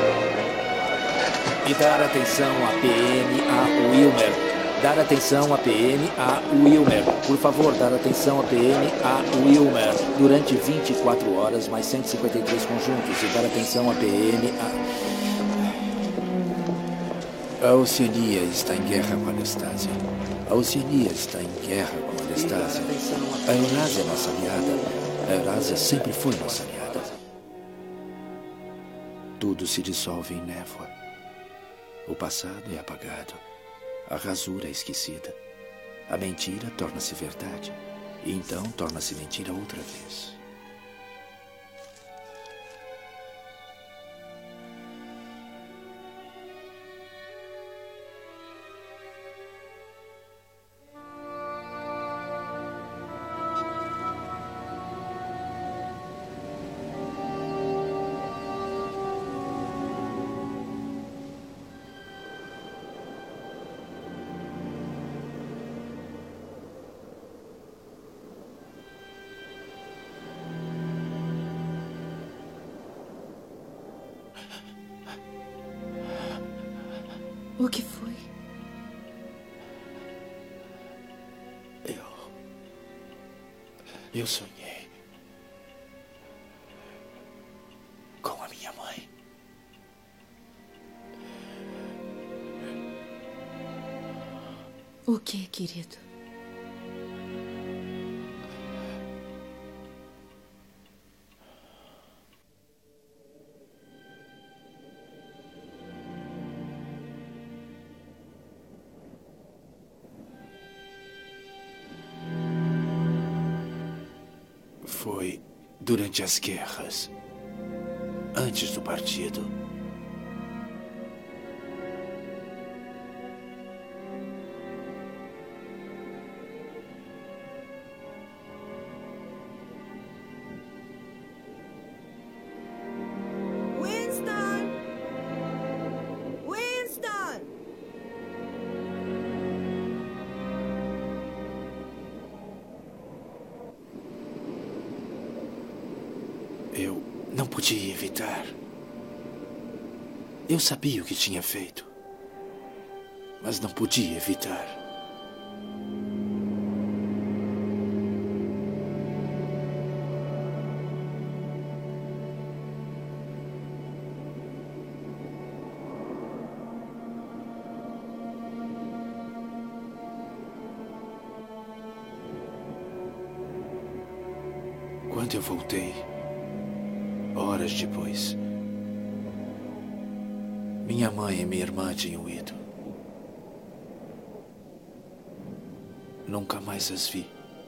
E dar atenção a PM a Wilmer. Dar atenção a PM a Wilmer. Por favor, dar atenção a PM a Wilmer. Durante 24 horas, mais 153 conjuntos. E dar atenção a PM a... A Oceania está em guerra com a Anastácia. A Oceania está em guerra com a Anastácia. A Eurásia é nossa aliada. A Eurásia sempre foi nossa aliada. Tudo se dissolve em névoa. O passado é apagado. A rasura é esquecida. A mentira torna-se verdade. E então torna-se mentira outra vez. O que foi? Eu sonhei com a minha mãe. O que, querido? Foi durante as guerras, antes do partido. Winston! Winston! Eu não podia evitar. Eu sabia o que tinha feito, mas não podia evitar. Quando eu voltei, horas depois, minha mãe e minha irmã tinham ido. Nunca mais as vi.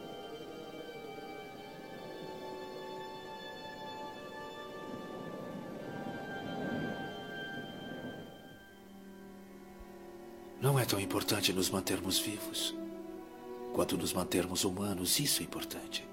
Não é tão importante nos mantermos vivos quanto nos mantermos humanos. Isso é importante.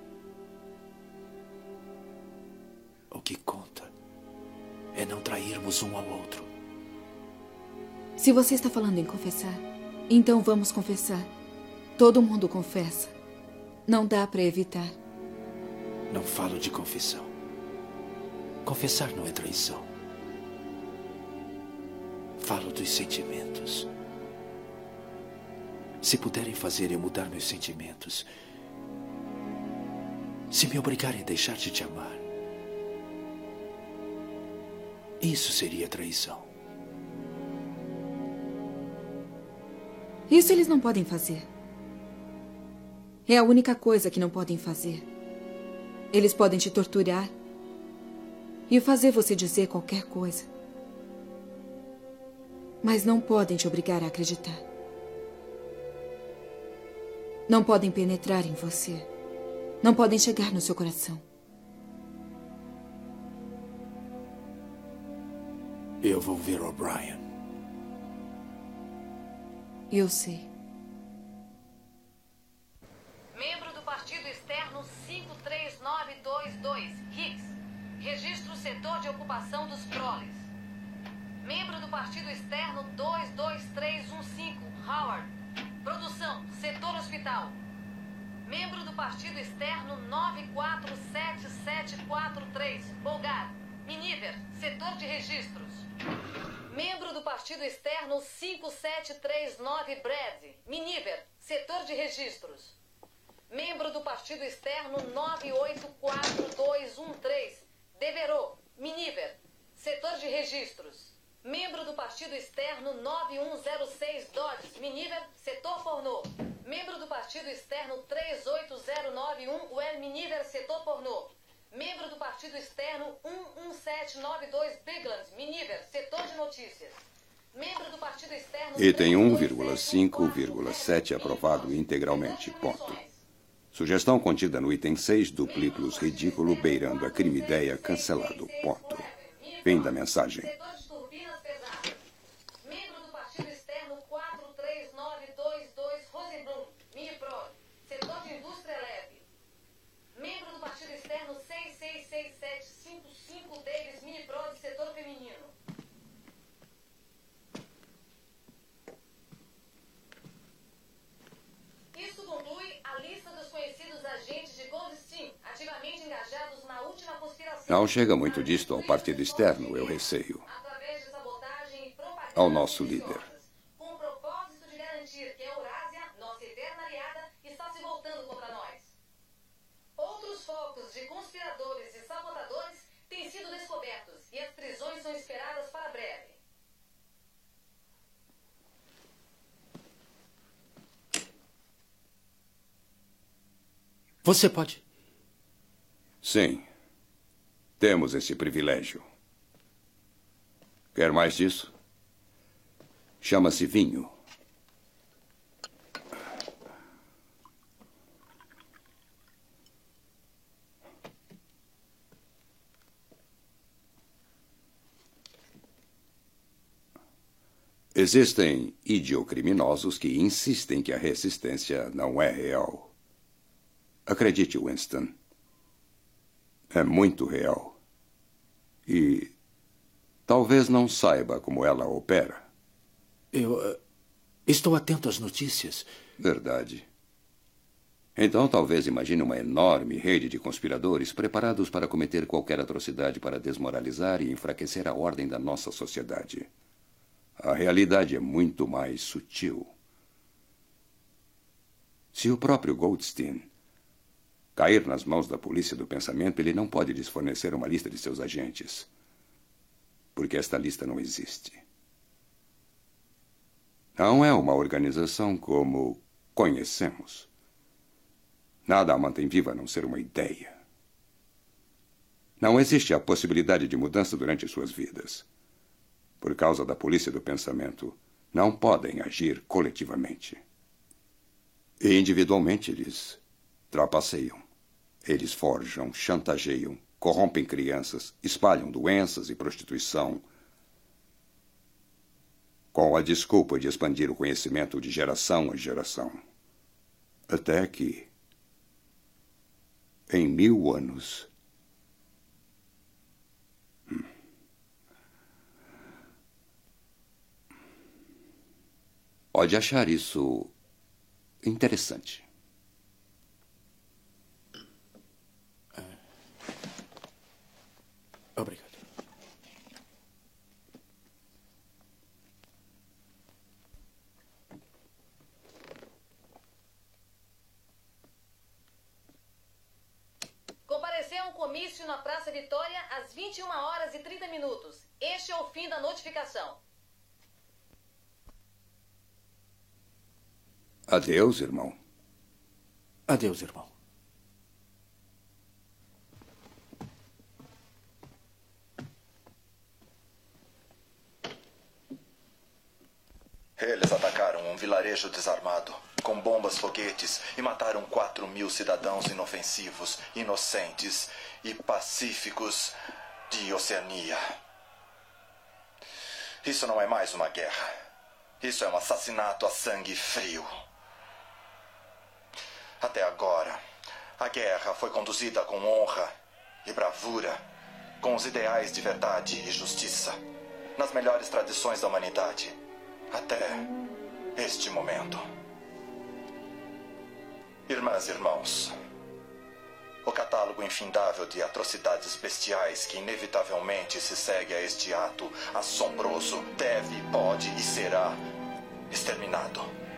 O que conta é não trairmos um ao outro. Se você está falando em confessar, então vamos confessar. Todo mundo confessa. Não dá para evitar. Não falo de confissão. Confessar não é traição. Falo dos sentimentos. Se puderem fazer eu mudar meus sentimentos, se me obrigarem a deixar de te amar, isso seria traição. Isso eles não podem fazer. É a única coisa que não podem fazer. Eles podem te torturar e fazer você dizer qualquer coisa. Mas não podem te obrigar a acreditar. Não podem penetrar em você. Não podem chegar no seu coração. Eu vou ver O'Brien. Eu sei. Membro do Partido Externo 53922, Hicks. Registro setor de ocupação dos proles. Membro do Partido Externo 22315, Howard. Produção, setor hospital. Membro do Partido Externo 947743, Bolgar. Miniver, setor de registros. Membro do Partido Externo 5739, Brad. Miniver, setor de registros. Membro do Partido Externo 984213, Devereux, Miniver, setor de registros. Membro do Partido Externo 9106, Dodge, Miniver, setor pornô. Membro do Partido Externo 38091, Well, Miniver, setor pornô. Membro do Partido Externo 11792, Bigland, Miniver, setor de notícias. Membro do Partido Externo... Item 1,5,7 aprovado integralmente. Ponto. Sugestão contida no item 6, dupli-plus ridículo, beirando a crime-ideia, cancelado. Ponto. Fim da mensagem. Membro do Partido Externo 43922, Rosenblum, Minipro, setor de indústria leve. Membro do Partido Externo 666755, Davis, Minipro, de setor feminino. Isso conclui a lista dos conhecidos agentes de Goldstein ativamente engajados na última Não chega muito disto ao partido externo, eu receio. Ao nosso líder. Com o propósito de garantir que a Eurásia, nossa eterna aliada, está se voltando contra nós. Outros focos de conspiradores e sabotadores têm sido descobertos e as prisões são esperadas para breve. Você pode? Sim. Temos esse privilégio. Quer mais disso? Chama-se vinho. Existem idiocriminosos que insistem que a resistência não é real. Acredite, Winston. É muito real. E talvez não saiba como ela opera. Eu estou atento às notícias. Verdade. Então talvez imagine uma enorme rede de conspiradores preparados para cometer qualquer atrocidade para desmoralizar e enfraquecer a ordem da nossa sociedade. A realidade é muito mais sutil. Se o próprio Goldstein cair nas mãos da polícia do pensamento, ele não pode lhes fornecer uma lista de seus agentes. Porque esta lista não existe. Não é uma organização como conhecemos. Nada a mantém viva a não ser uma ideia. Não existe a possibilidade de mudança durante suas vidas. Por causa da polícia do pensamento, não podem agir coletivamente. E individualmente eles trapaceiam. Eles forjam, chantageiam, corrompem crianças, espalham doenças e prostituição, com a desculpa de expandir o conhecimento de geração em geração. Até que, em 1000 anos, pode achar isso interessante. Obrigado. Comparecer a um comício na Praça Vitória às 21h30. Este é o fim da notificação. Adeus, irmão. Adeus, irmão. Eles atacaram um vilarejo desarmado, com bombas, foguetes, e mataram 4.000 cidadãos inofensivos, inocentes e pacíficos de Oceania. Isso não é mais uma guerra. Isso é um assassinato a sangue frio. Até agora, a guerra foi conduzida com honra e bravura, com os ideais de verdade e justiça, nas melhores tradições da humanidade. Até este momento. Irmãs e irmãos, o catálogo infindável de atrocidades bestiais que inevitavelmente se segue a este ato assombroso deve, pode e será exterminado.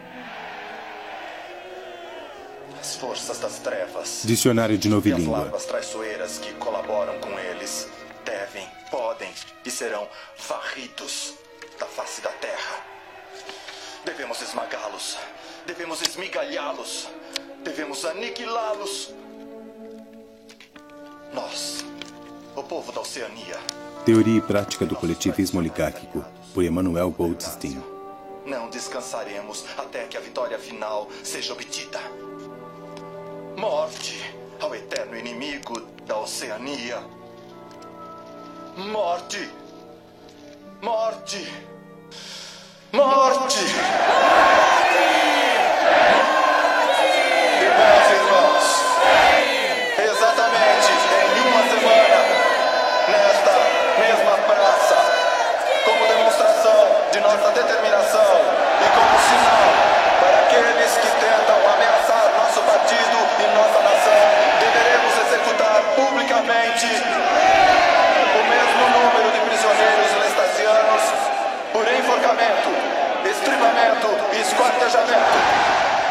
As forças das trevas Dicionário de Nova e as Língua. larvas traiçoeiras que colaboram com eles devem, podem e serão varridos da face da terra. Devemos esmagá-los, devemos esmigalhá-los, devemos aniquilá-los. Nós, o povo da Oceania, Teoria e Prática do Coletivismo Oligárquico, por Emanuel Goldstein. não descansaremos até que a vitória final seja obtida. Morte ao eterno inimigo da Oceania. Morte! Morte! Morte! Irmãos e irmãos, exatamente em uma semana, nesta mesma praça, como demonstração de nossa determinação e como sinal para aqueles que tentam ameaçar nosso partido e nossa nação, deveremos executar publicamente simultaneamente o mesmo número de prisioneiros lestasianos por enforcamento, estribamento e esquartejamento.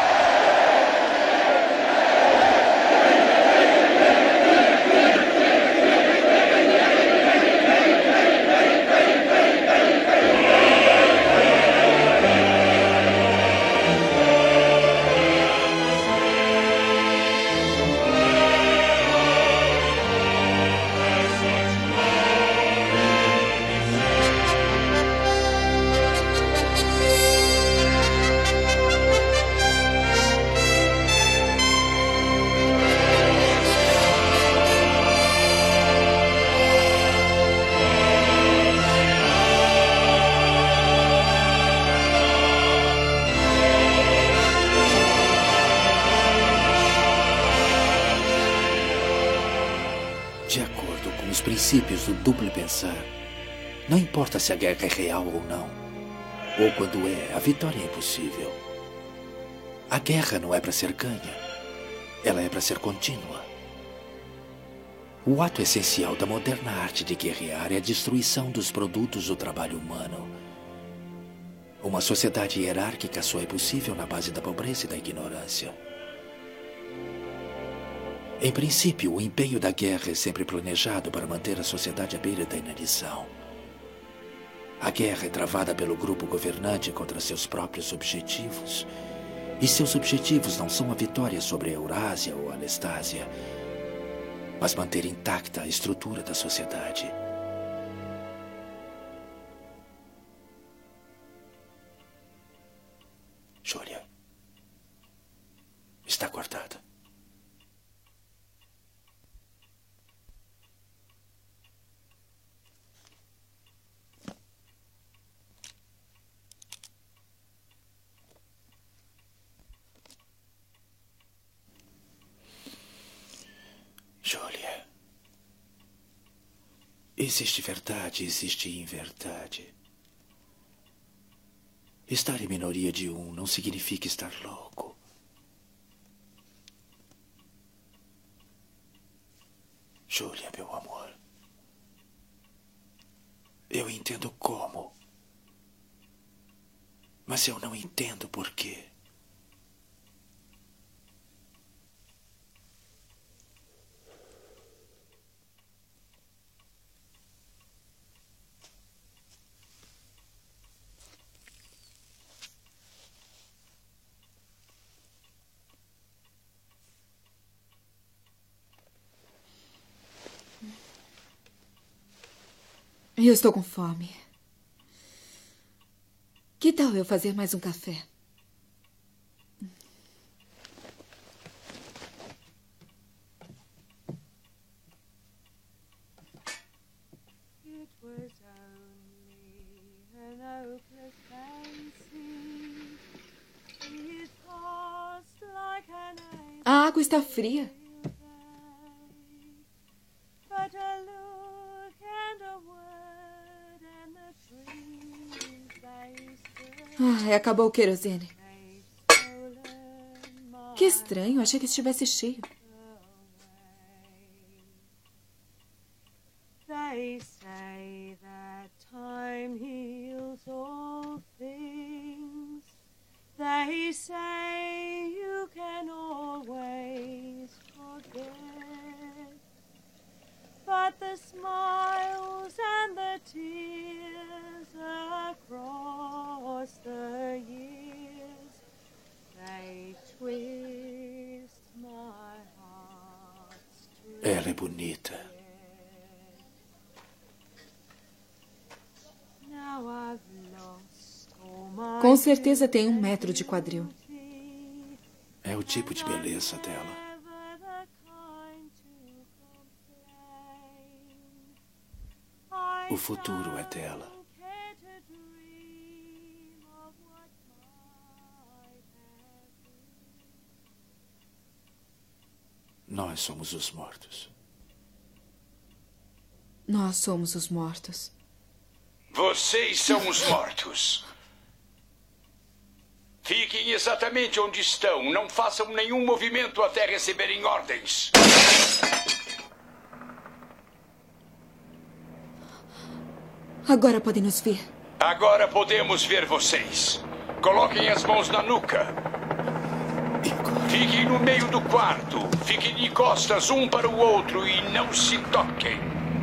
Princípios do duplo pensar. Não importa se a guerra é real ou não, ou quando é, a vitória é impossível. A guerra não é para ser ganha, ela é para ser contínua. O ato essencial da moderna arte de guerrear é a destruição dos produtos do trabalho humano. Uma sociedade hierárquica só é possível na base da pobreza e da ignorância. Em princípio, o empenho da guerra é sempre planejado para manter a sociedade à beira da inanição. A guerra é travada pelo grupo governante contra seus próprios objetivos. E seus objetivos não são a vitória sobre a Eurásia ou a Lestásia, mas manter intacta a estrutura da sociedade. Júlia, está cortada. Júlia, existe verdade e existe inverdade. Estar em minoria de um não significa estar louco. Júlia, meu amor, eu entendo como, mas eu não entendo por quê. Eu estou com fome. Que tal eu fazer mais um café? A água está fria. Acabou o querosene. Que estranho, achei que estivesse cheio. They say that time heals all things. They say you can always forget. But the smiles and the tears across the years, they twist my heart. Ela é bonita. Com certeza tem 1 metro de quadril. É o tipo de beleza dela. O futuro é dela. Nós somos os mortos. Nós somos os mortos. Vocês são os mortos. Fiquem exatamente onde estão. Não façam nenhum movimento até receberem ordens. Agora podem nos ver. Agora podemos ver vocês. Coloquem as mãos na nuca. Fiquem no meio do quarto. Fiquem de costas um para o outro e não se toquem.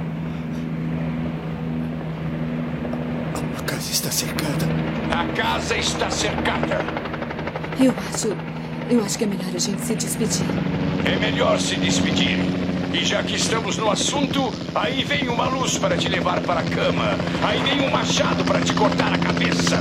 A casa está cercada. A casa está cercada. Eu acho que é melhor a gente se despedir. É melhor se despedir. E já que estamos no assunto, aí vem uma luz para te levar para a cama. Aí vem um machado para te cortar a cabeça.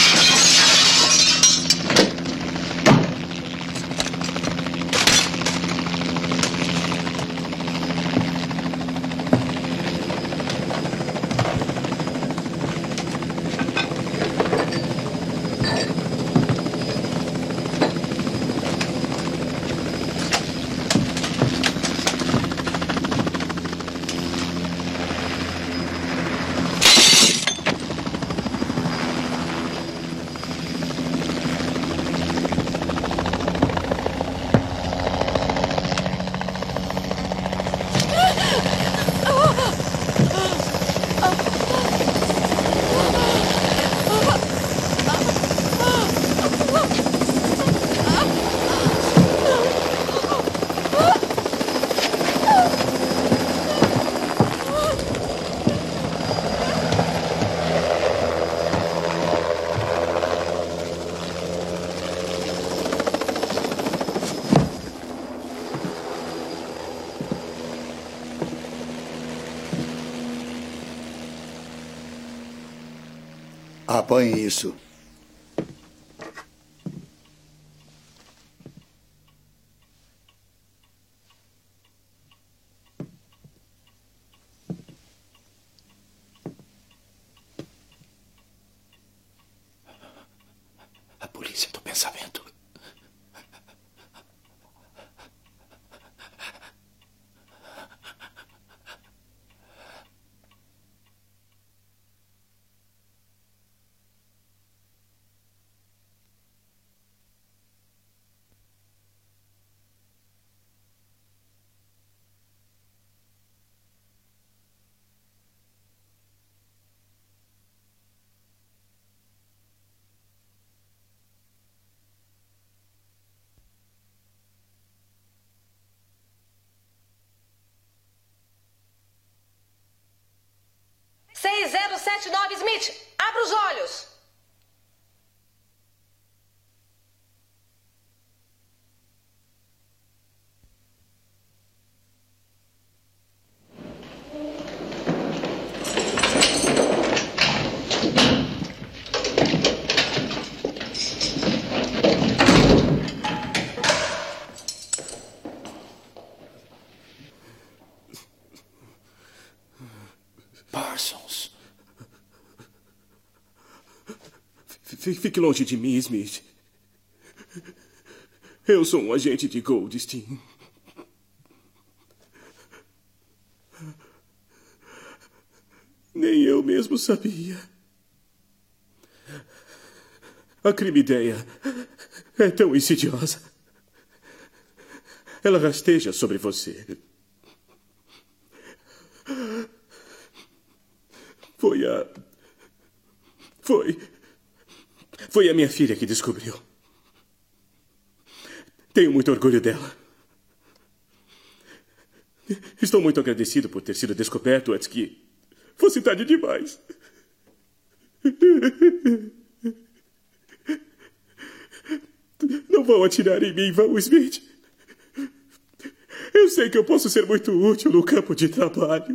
Apanhe isso. A polícia do pensamento. Smith, abra os olhos. Parsons. Fique longe de mim, Smith. Eu sou um agente de Goldstein. Nem eu mesmo sabia. A crime-ideia é tão insidiosa. Ela rasteja sobre você. Foi a minha filha que descobriu. Tenho muito orgulho dela. Estou muito agradecido por ter sido descoberto antes que fosse tarde demais. Não vão atirar em mim, vão, Smith? Eu sei que eu posso ser muito útil no campo de trabalho.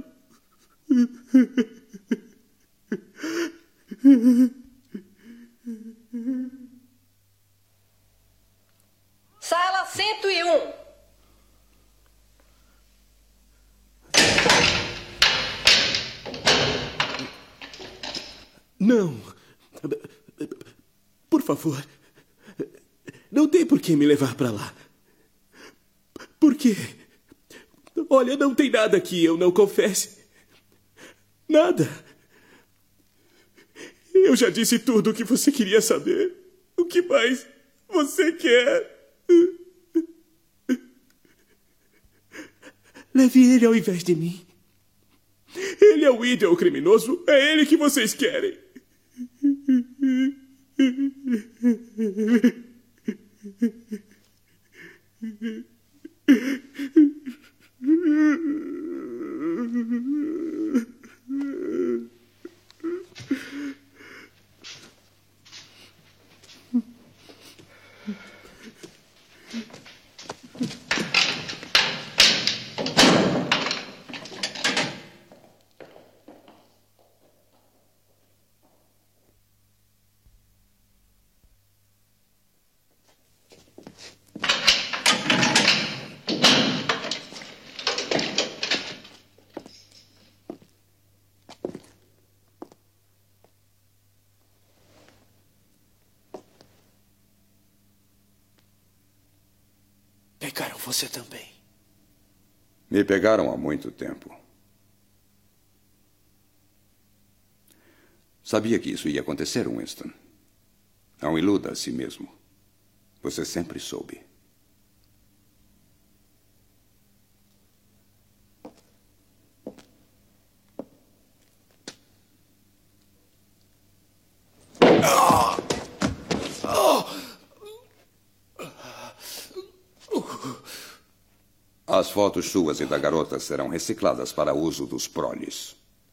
Sala 101. Não. Por favor. Não tem por que me levar para lá. Por quê? Olha, não tem nada que eu não confesse. Nada. Eu já disse tudo o que você queria saber. O que mais você quer? Leve ele ao invés de mim. Ele é o ídolo criminoso. É ele que vocês querem. Pegaram você também. Me pegaram há muito tempo. Sabia que isso ia acontecer, Winston. Não iluda a si mesmo. Você sempre soube. As fotos suas e da garota serão recicladas para uso dos proles.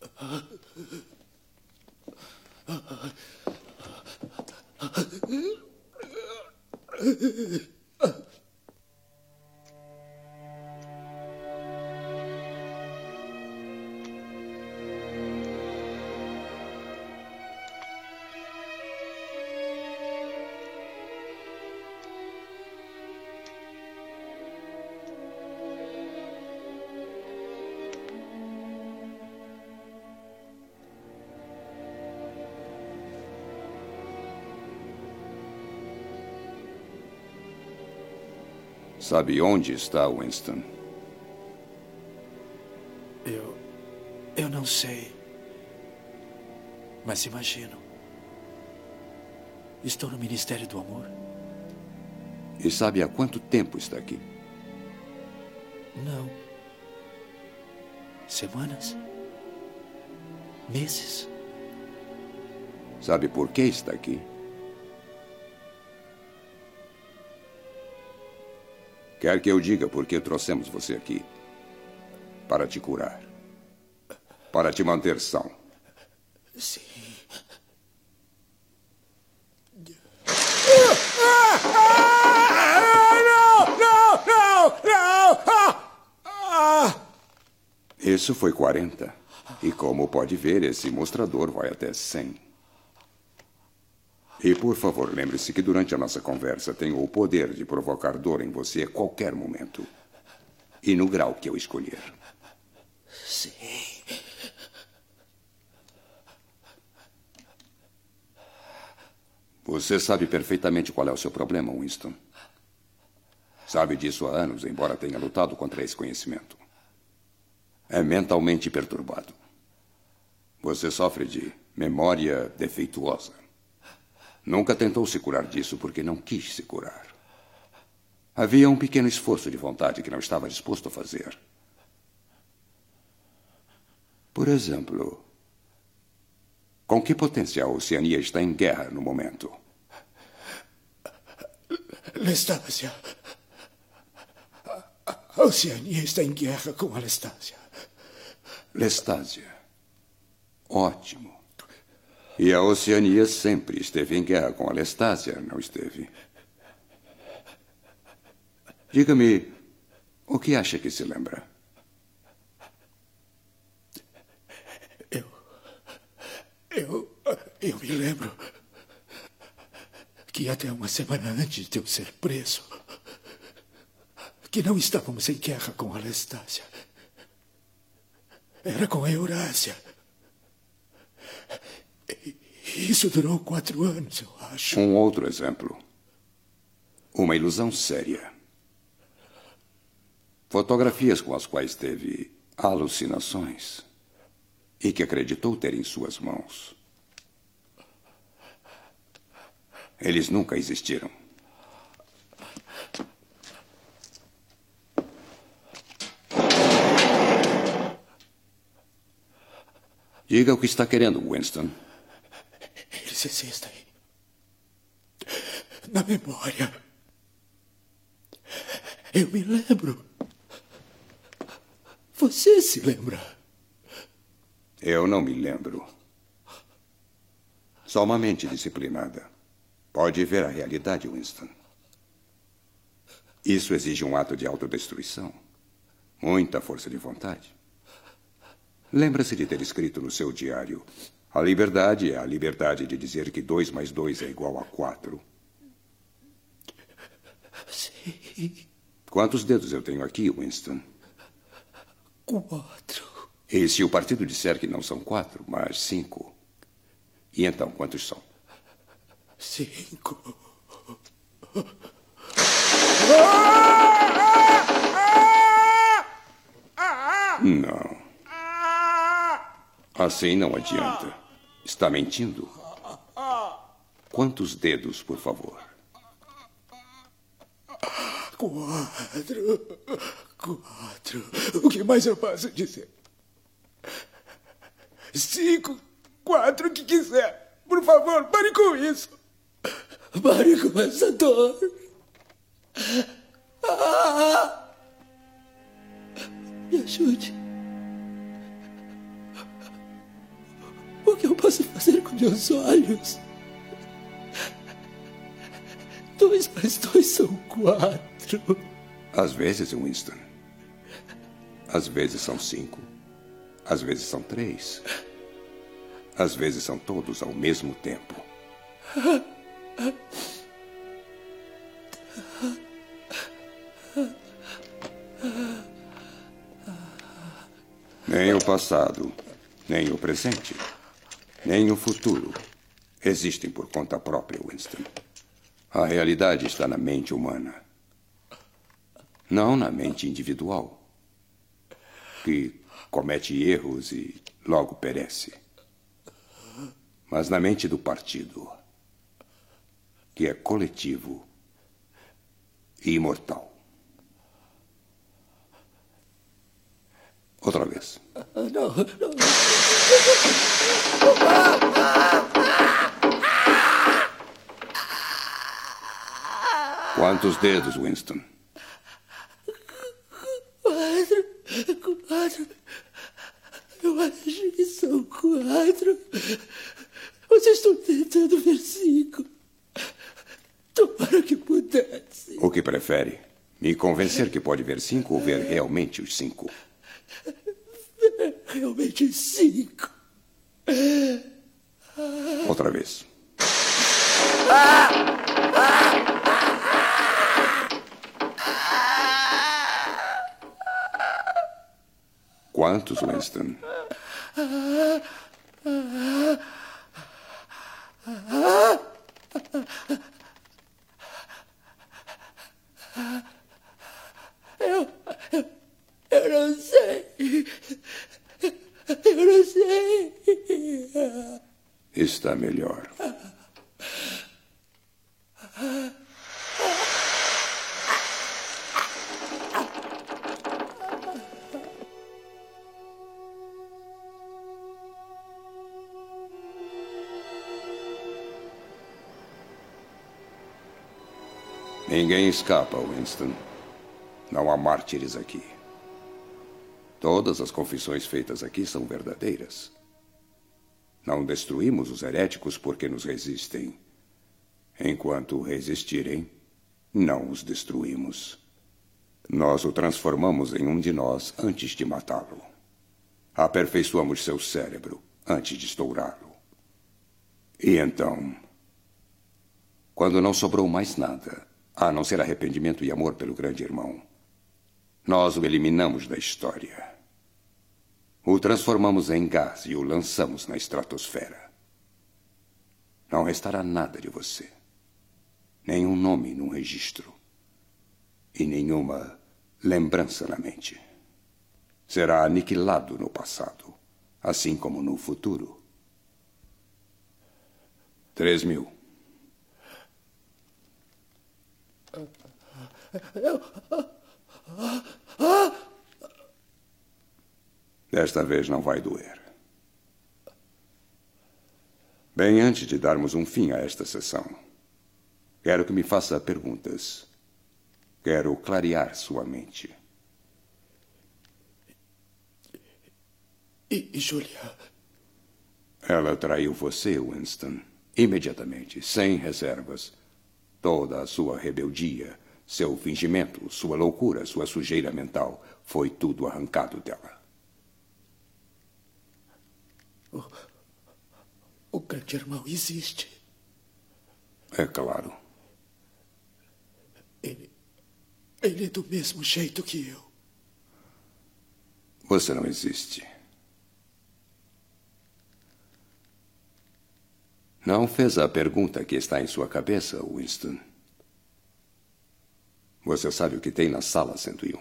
Sabe onde está Winston? Eu não sei. Mas imagino. Estou no Ministério do Amor. E sabe há quanto tempo está aqui? Não. Semanas? Meses? Sabe por que está aqui? Quer que eu diga por que trouxemos você aqui? Para te curar. Para te manter são. Sim. Não! Isso foi 40. E como pode ver, esse mostrador vai até 100. E, por favor, lembre-se que durante a nossa conversa tenho o poder de provocar dor em você a qualquer momento. E no grau que eu escolher. Sim. Você sabe perfeitamente qual é o seu problema, Winston. Sabe disso há anos, embora tenha lutado contra esse conhecimento. É mentalmente perturbado. Você sofre de memória defeituosa. Nunca tentou se curar disso porque não quis se curar. Havia um pequeno esforço de vontade que não estava disposto a fazer. Por exemplo, com que potência a Oceania está em guerra no momento? Lestásia. A Oceania está em guerra com a Lestásia. Lestásia. Ótimo. E a Oceania sempre esteve em guerra com a Lestásia, não esteve? Diga-me, o que acha que se lembra? Eu me lembro que até uma semana antes de eu ser preso, que não estávamos em guerra com a Lestásia. Era com a Eurásia. Isso durou 4 anos, eu acho. Um outro exemplo. Uma ilusão séria. Fotografias com as quais teve alucinações e que acreditou ter em suas mãos. Eles nunca existiram. Diga o que está querendo, Winston. Eles existem. Na memória. Eu me lembro. Você se lembra? Eu não me lembro. Só uma mente disciplinada pode ver a realidade, Winston. Isso exige um ato de autodestruição. Muita força de vontade. Lembra-se de ter escrito no seu diário: a liberdade é a liberdade de dizer que 2 mais 2 é igual a 4. Sim. Quantos dedos eu tenho aqui, Winston? 4. E se o partido disser que não são 4, mas 5? E então, quantos são? 5. Não. Assim não adianta. Está mentindo? Quantos dedos, por favor? 4. O que mais eu posso dizer? 5, 4, o que quiser. Por favor, pare com isso. Pare com essa dor. Me ajude. O que eu posso fazer com meus olhos? 2 mais 2 são 4. Às vezes, Winston. Às vezes são 5. Às vezes são 3. Às vezes são todos ao mesmo tempo. Nem o passado, nem o presente, nem o futuro existem por conta própria, Winston. A realidade está na mente humana. Não na mente individual, que comete erros e logo perece. Mas na mente do partido, que é coletivo e imortal. Outra vez. Não. Quantos dedos, Winston? 4. Eu acho que são 4. Mas eu estou tentando ver 5. Tomara que pudesse. O que prefere? Me convencer que pode ver 5 ou ver realmente os 5? Realmente 5. Outra vez. Quantos, Winston? Eu não sei. Eu não sei. Está melhor. Ninguém escapa, Winston. Não há mártires aqui. Todas as confissões feitas aqui são verdadeiras. Não destruímos os heréticos porque nos resistem. Enquanto resistirem, não os destruímos. Nós o transformamos em um de nós antes de matá-lo. Aperfeiçoamos seu cérebro antes de estourá-lo. E então, quando não sobrou mais nada, a não ser arrependimento e amor pelo grande irmão, nós o eliminamos da história. O transformamos em gás e o lançamos na estratosfera. Não restará nada de você. Nenhum nome num registro. E nenhuma lembrança na mente. Será aniquilado no passado, assim como no futuro. 3.000. Desta vez não vai doer. Bem, antes de darmos um fim a esta sessão, quero que me faça perguntas. Quero clarear sua mente. E Julia? Ela traiu você, Winston, imediatamente, sem reservas. Toda a sua rebeldia, seu fingimento, sua loucura, sua sujeira mental, foi tudo arrancado dela. O grande irmão existe. É claro. Ele é do mesmo jeito que eu. Você não existe. Não fez a pergunta que está em sua cabeça, Winston. Você sabe o que tem na sala 101.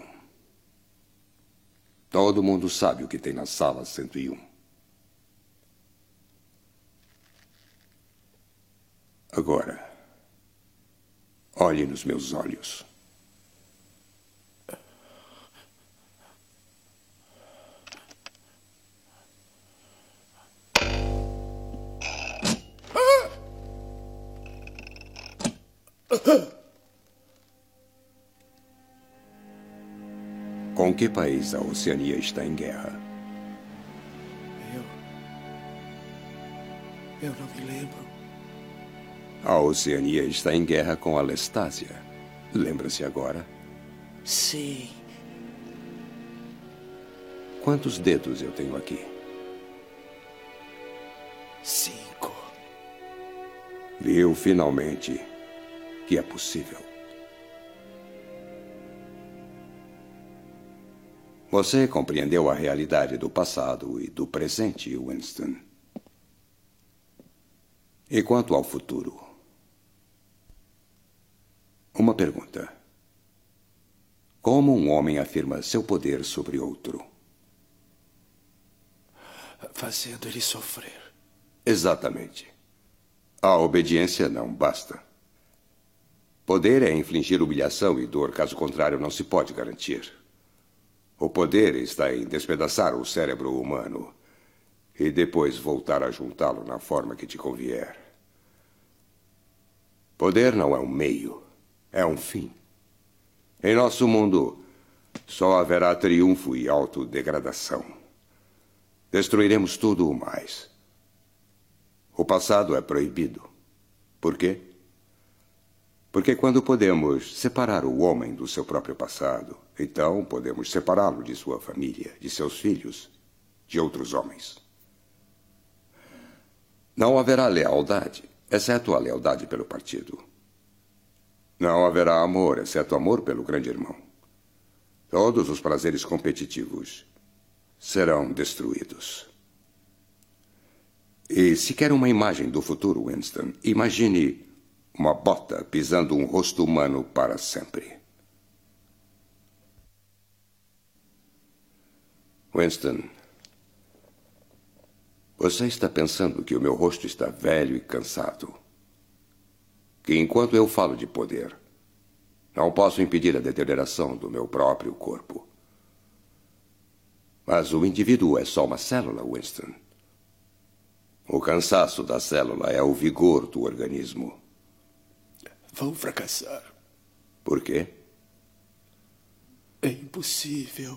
Todo mundo sabe o que tem na sala 101. Agora, olhe nos meus olhos. Com que país a Oceania está em guerra? Eu não me lembro. A Oceania está em guerra com a Lestásia. Lembra-se agora? Sim. Quantos dedos eu tenho aqui? 5. Viu finalmente que é possível. Você compreendeu a realidade do passado e do presente, Winston. E quanto ao futuro? Uma pergunta. Como um homem afirma seu poder sobre outro? Fazendo ele sofrer. Exatamente. A obediência não basta. Poder é infligir humilhação e dor, caso contrário, não se pode garantir. O poder está em despedaçar o cérebro humano e depois voltar a juntá-lo na forma que te convier. Poder não é um meio, é um fim. Em nosso mundo, só haverá triunfo e autodegradação. Destruiremos tudo o mais. O passado é proibido. Por quê? Porque quando podemos separar o homem do seu próprio passado, então podemos separá-lo de sua família, de seus filhos, de outros homens. Não haverá lealdade, exceto a lealdade pelo partido. Não haverá amor, exceto amor pelo grande irmão. Todos os prazeres competitivos serão destruídos. E se quer uma imagem do futuro, Winston, imagine uma bota pisando um rosto humano para sempre. Winston, você está pensando que o meu rosto está velho e cansado. Que enquanto eu falo de poder, não posso impedir a deterioração do meu próprio corpo. Mas o indivíduo é só uma célula, Winston. O cansaço da célula é o vigor do organismo. Vão fracassar. Por quê? É impossível.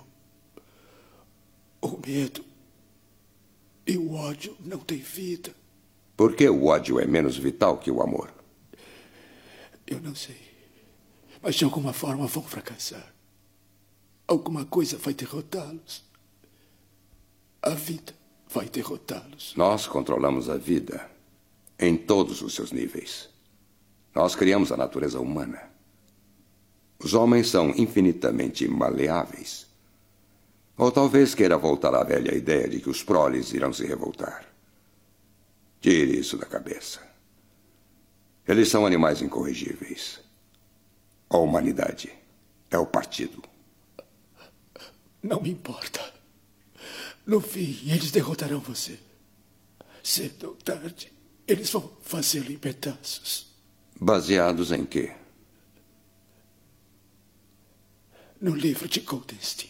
O medo e o ódio não têm vida. Por que o ódio é menos vital que o amor? Eu não sei. Mas de alguma forma vão fracassar. Alguma coisa vai derrotá-los. A vida vai derrotá-los. Nós controlamos a vida em todos os seus níveis. Nós criamos a natureza humana. Os homens são infinitamente maleáveis. Ou talvez queira voltar à velha ideia de que os proles irão se revoltar. Tire isso da cabeça. Eles são animais incorrigíveis. A humanidade é o partido. Não me importa. No fim, eles derrotarão você. Cedo ou tarde, eles vão fazê-lo em pedaços. Baseados em quê? No livro de Goldenstein.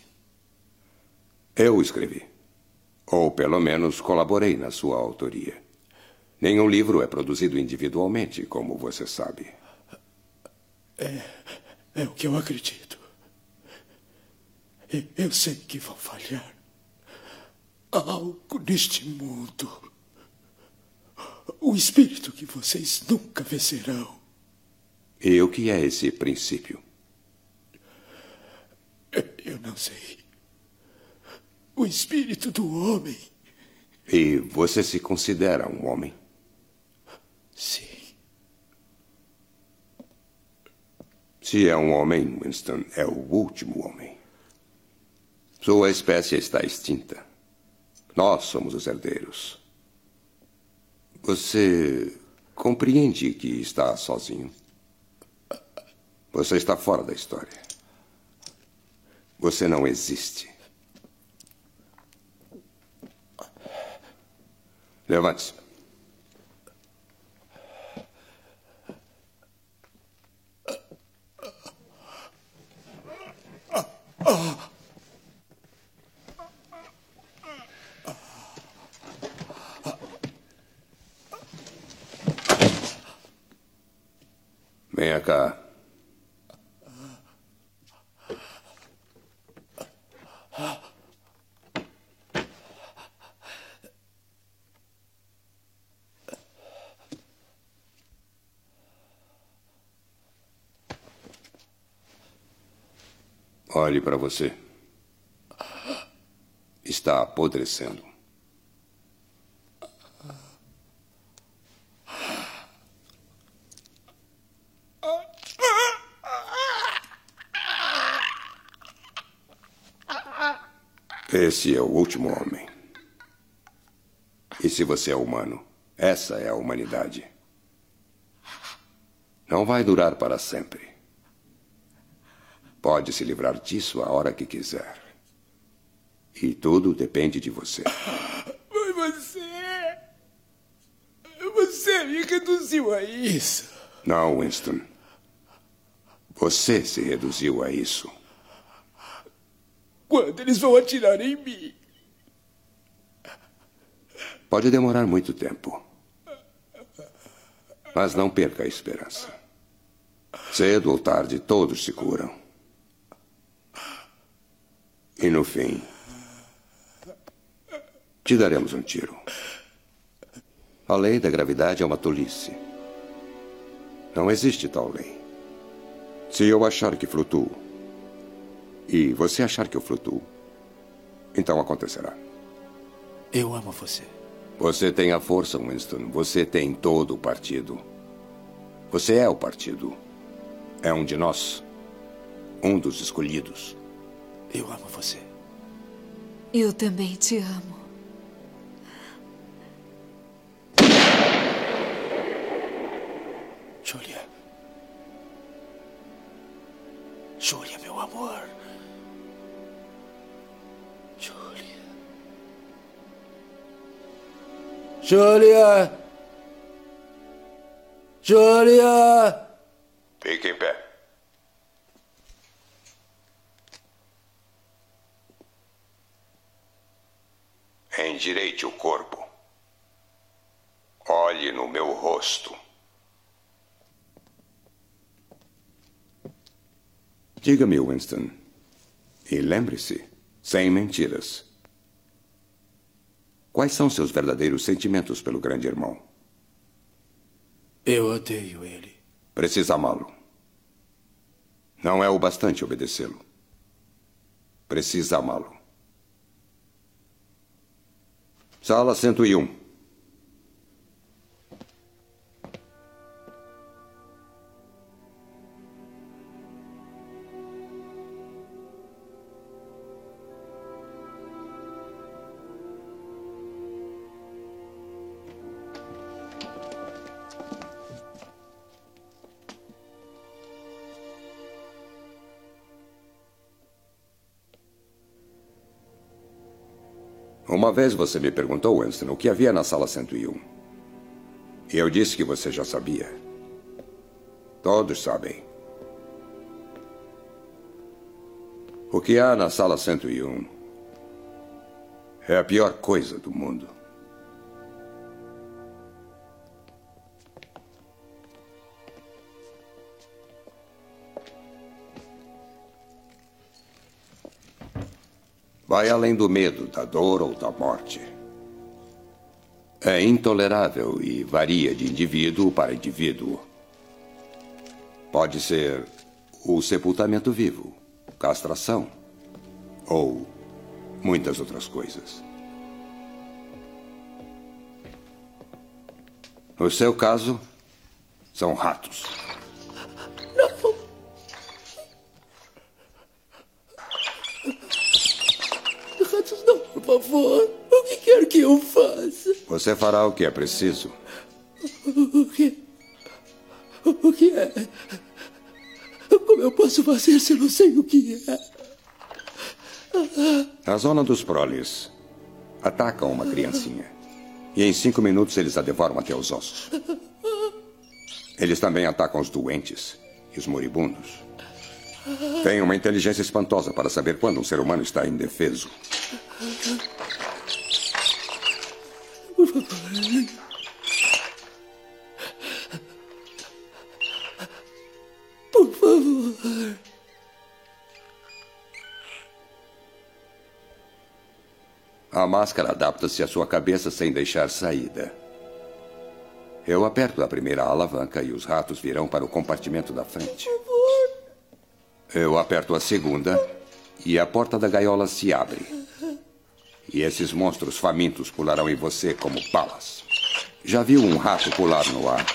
Eu escrevi. Ou, pelo menos, colaborei na sua autoria. Nenhum livro é produzido individualmente, como você sabe. É o que eu acredito. Eu sei que vão falhar. Há algo neste mundo. O espírito que vocês nunca vencerão. E o que é esse princípio? Eu não sei. O espírito do homem. E você se considera um homem? Sim. Se é um homem, Winston, é o último homem. Sua espécie está extinta. Nós somos os herdeiros. Você compreende que está sozinho? Você está fora da história. Você não existe. Levante-se. Venha cá. Olhe para você. Está apodrecendo. Esse é o último homem. E se você é humano, essa é a humanidade. Não vai durar para sempre. Pode se livrar disso a hora que quiser. E tudo depende de você. Mas você me reduziu a isso. Não, Winston. Você se reduziu a isso. Quando eles vão atirar em mim? Pode demorar muito tempo. Mas não perca a esperança. Cedo ou tarde, todos se curam. E no fim, te daremos um tiro. A lei da gravidade é uma tolice. Não existe tal lei. Se eu achar que flutuo, e você achar que eu flutuo, então acontecerá. Eu amo você. Você tem a força, Winston. Você tem todo o partido. Você é o partido. É um de nós. Um dos escolhidos. Eu amo você. Eu também te amo. Júlia. Júlia, meu amor. Júlia. Júlia. Júlia. Fique em pé. Endireite o corpo. Olhe no meu rosto. Diga-me, Winston, e lembre-se, sem mentiras. Quais são seus verdadeiros sentimentos pelo grande irmão? Eu odeio ele. Precisa amá-lo. Não é o bastante obedecê-lo. Precisa amá-lo. Sala 101. Uma vez você me perguntou, Winston, o que havia na sala 101. E eu disse que você já sabia. Todos sabem. O que há na sala 101 é a pior coisa do mundo. vai além do medo, da dor ou da morte. É intolerável e varia de indivíduo para indivíduo. Pode ser o sepultamento vivo, castração ou muitas outras coisas. No seu caso, são ratos. Ratos não, por favor. O que quer que eu faça? Você fará o que é preciso. O que? O que é? Como eu posso fazer se eu não sei o que é? Na zona dos proles, atacam uma criancinha. E em 5 minutos eles a devoram até os ossos. Eles também atacam os doentes e os moribundos. Têm uma inteligência espantosa para saber quando um ser humano está indefeso. Por favor. Por favor. A máscara adapta-se à sua cabeça sem deixar saída. Eu aperto a primeira alavanca e os ratos virão para o compartimento da frente. Eu aperto a segunda e a porta da gaiola se abre. E esses monstros famintos pularão em você como balas. Já viu um rato pular no ar?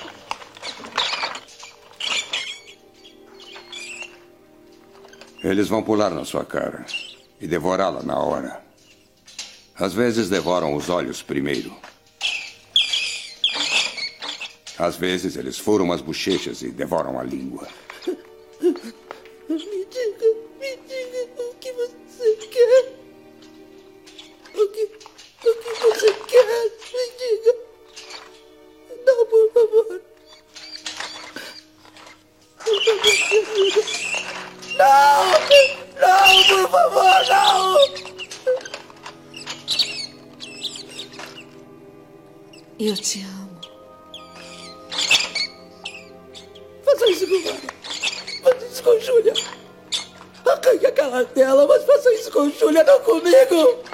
Eles vão pular na sua cara e devorá-la na hora. Às vezes devoram os olhos primeiro. Às vezes eles furam as bochechas e devoram a língua. Me diga o que você quer. O que você quer? Me diga. Não, por favor. Por favor, me ajuda. Não! Não, por favor, não! Eu te amo. Faça isso com ela. Faça isso com Júlia. Arranque a cara dela, mas faça isso com Júlia, não comigo.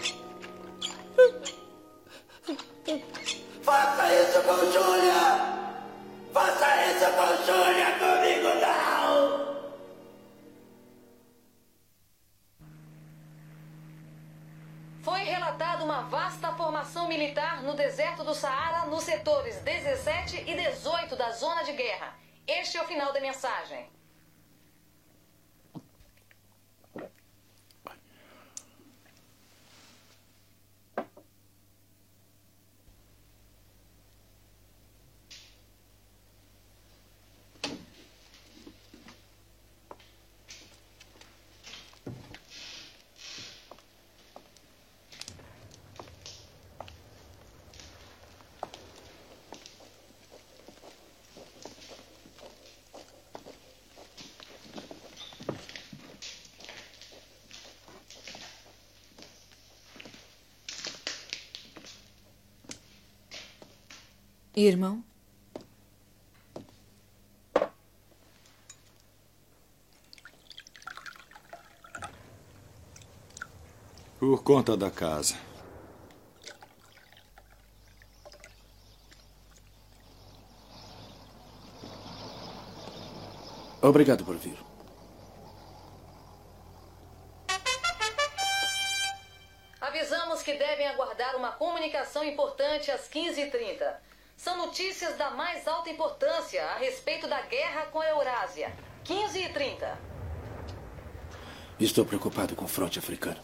Faça isso com Júlia. Faça isso com Júlia, comigo não. Foi relatada uma vasta formação militar no deserto do Saara, nos setores 17 e 18 da zona de guerra. Este é o final da mensagem. Irmão? Por conta da casa. Obrigado por vir. Avisamos que devem aguardar uma comunicação importante às 15h30. São notícias da mais alta importância a respeito da guerra com a Eurásia. 15h30. Estou preocupado com o fronte africano.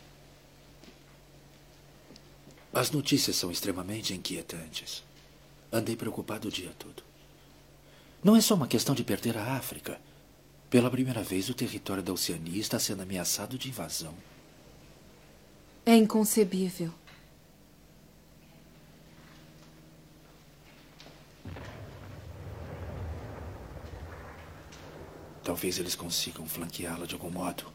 As notícias são extremamente inquietantes. Andei preocupado o dia todo. Não é só uma questão de perder a África. Pela primeira vez, o território da Oceania está sendo ameaçado de invasão. É inconcebível. Talvez eles consigam flanqueá-la de algum modo.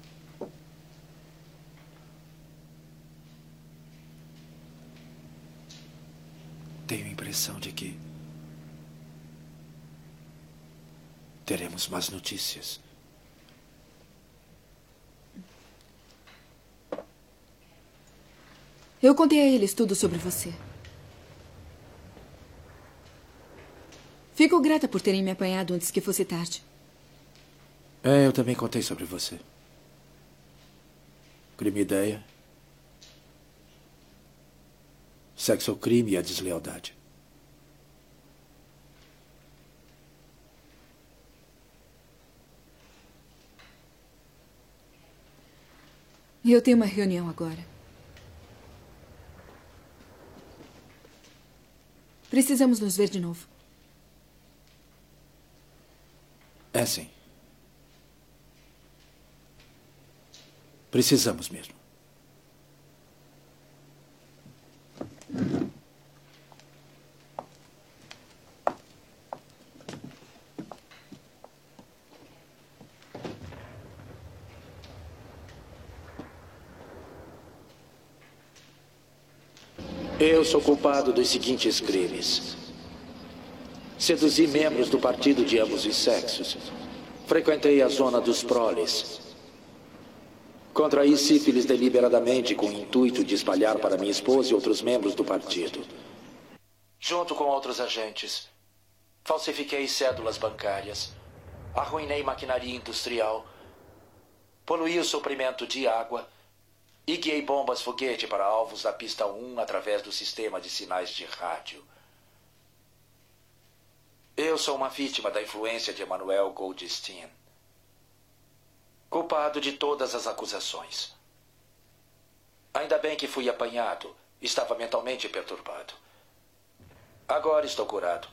Tenho a impressão de que teremos más notícias. Eu contei a eles tudo sobre você. Fico grata por terem me apanhado antes que fosse tarde. Eu também contei sobre você. Crime e ideia. Sexo ao crime e a deslealdade. E eu tenho uma reunião agora. Precisamos nos ver de novo. É sim. Precisamos mesmo. Eu sou culpado dos seguintes crimes: seduzi membros do partido de ambos os sexos. Frequentei a zona dos proles. Contraí sífilis deliberadamente com o intuito de espalhar para minha esposa e outros membros do partido. Junto com outros agentes, falsifiquei cédulas bancárias, arruinei maquinaria industrial, poluí o suprimento de água e guiei bombas foguete para alvos da pista 1 através do sistema de sinais de rádio. Eu sou uma vítima da influência de Emanuel Goldstein. Culpado de todas as acusações. Ainda bem que fui apanhado. Estava mentalmente perturbado. Agora estou curado.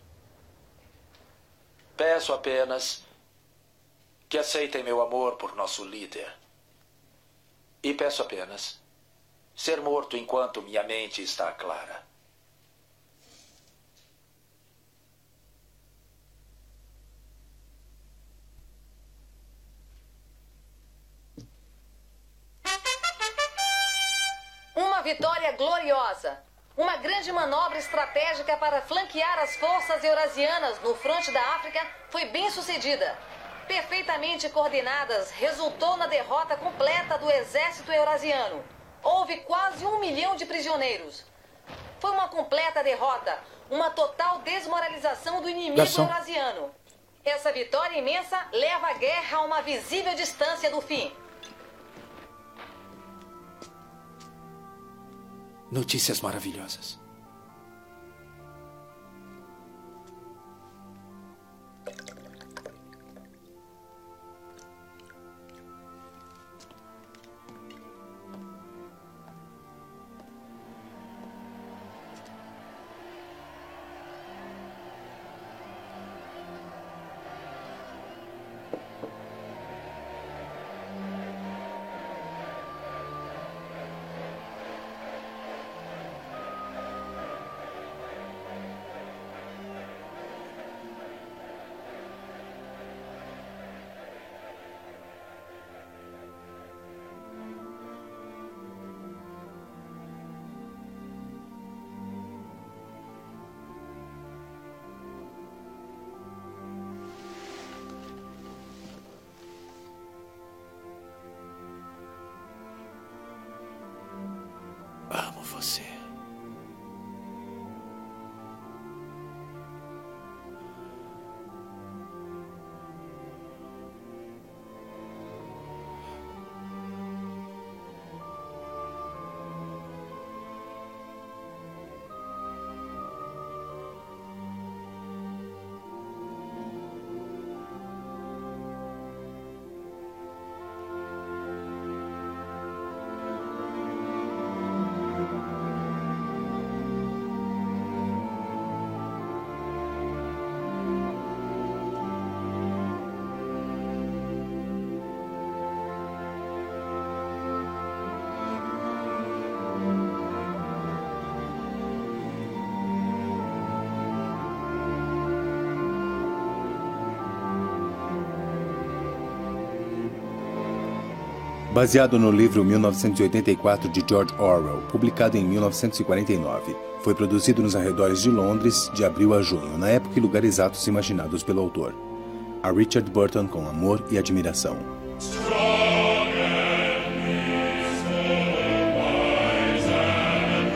Peço apenas que aceitem meu amor por nosso líder. E peço apenas ser morto enquanto minha mente está clara. Uma vitória gloriosa. Uma grande manobra estratégica para flanquear as forças eurasianas no fronte da África foi bem sucedida. Perfeitamente coordenadas, resultou na derrota completa do exército eurasiano. Houve quase 1 milhão de prisioneiros. Foi uma completa derrota, uma total desmoralização do inimigo eurasiano. Essa vitória imensa leva a guerra a uma visível distância do fim. Notícias maravilhosas. Amo você. Baseado no livro 1984 de George Orwell, publicado em 1949. Foi produzido nos arredores de Londres, de abril a junho, na época e lugar exatos imaginados pelo autor. A Richard Burton com amor e admiração. Strong and peaceful, wise and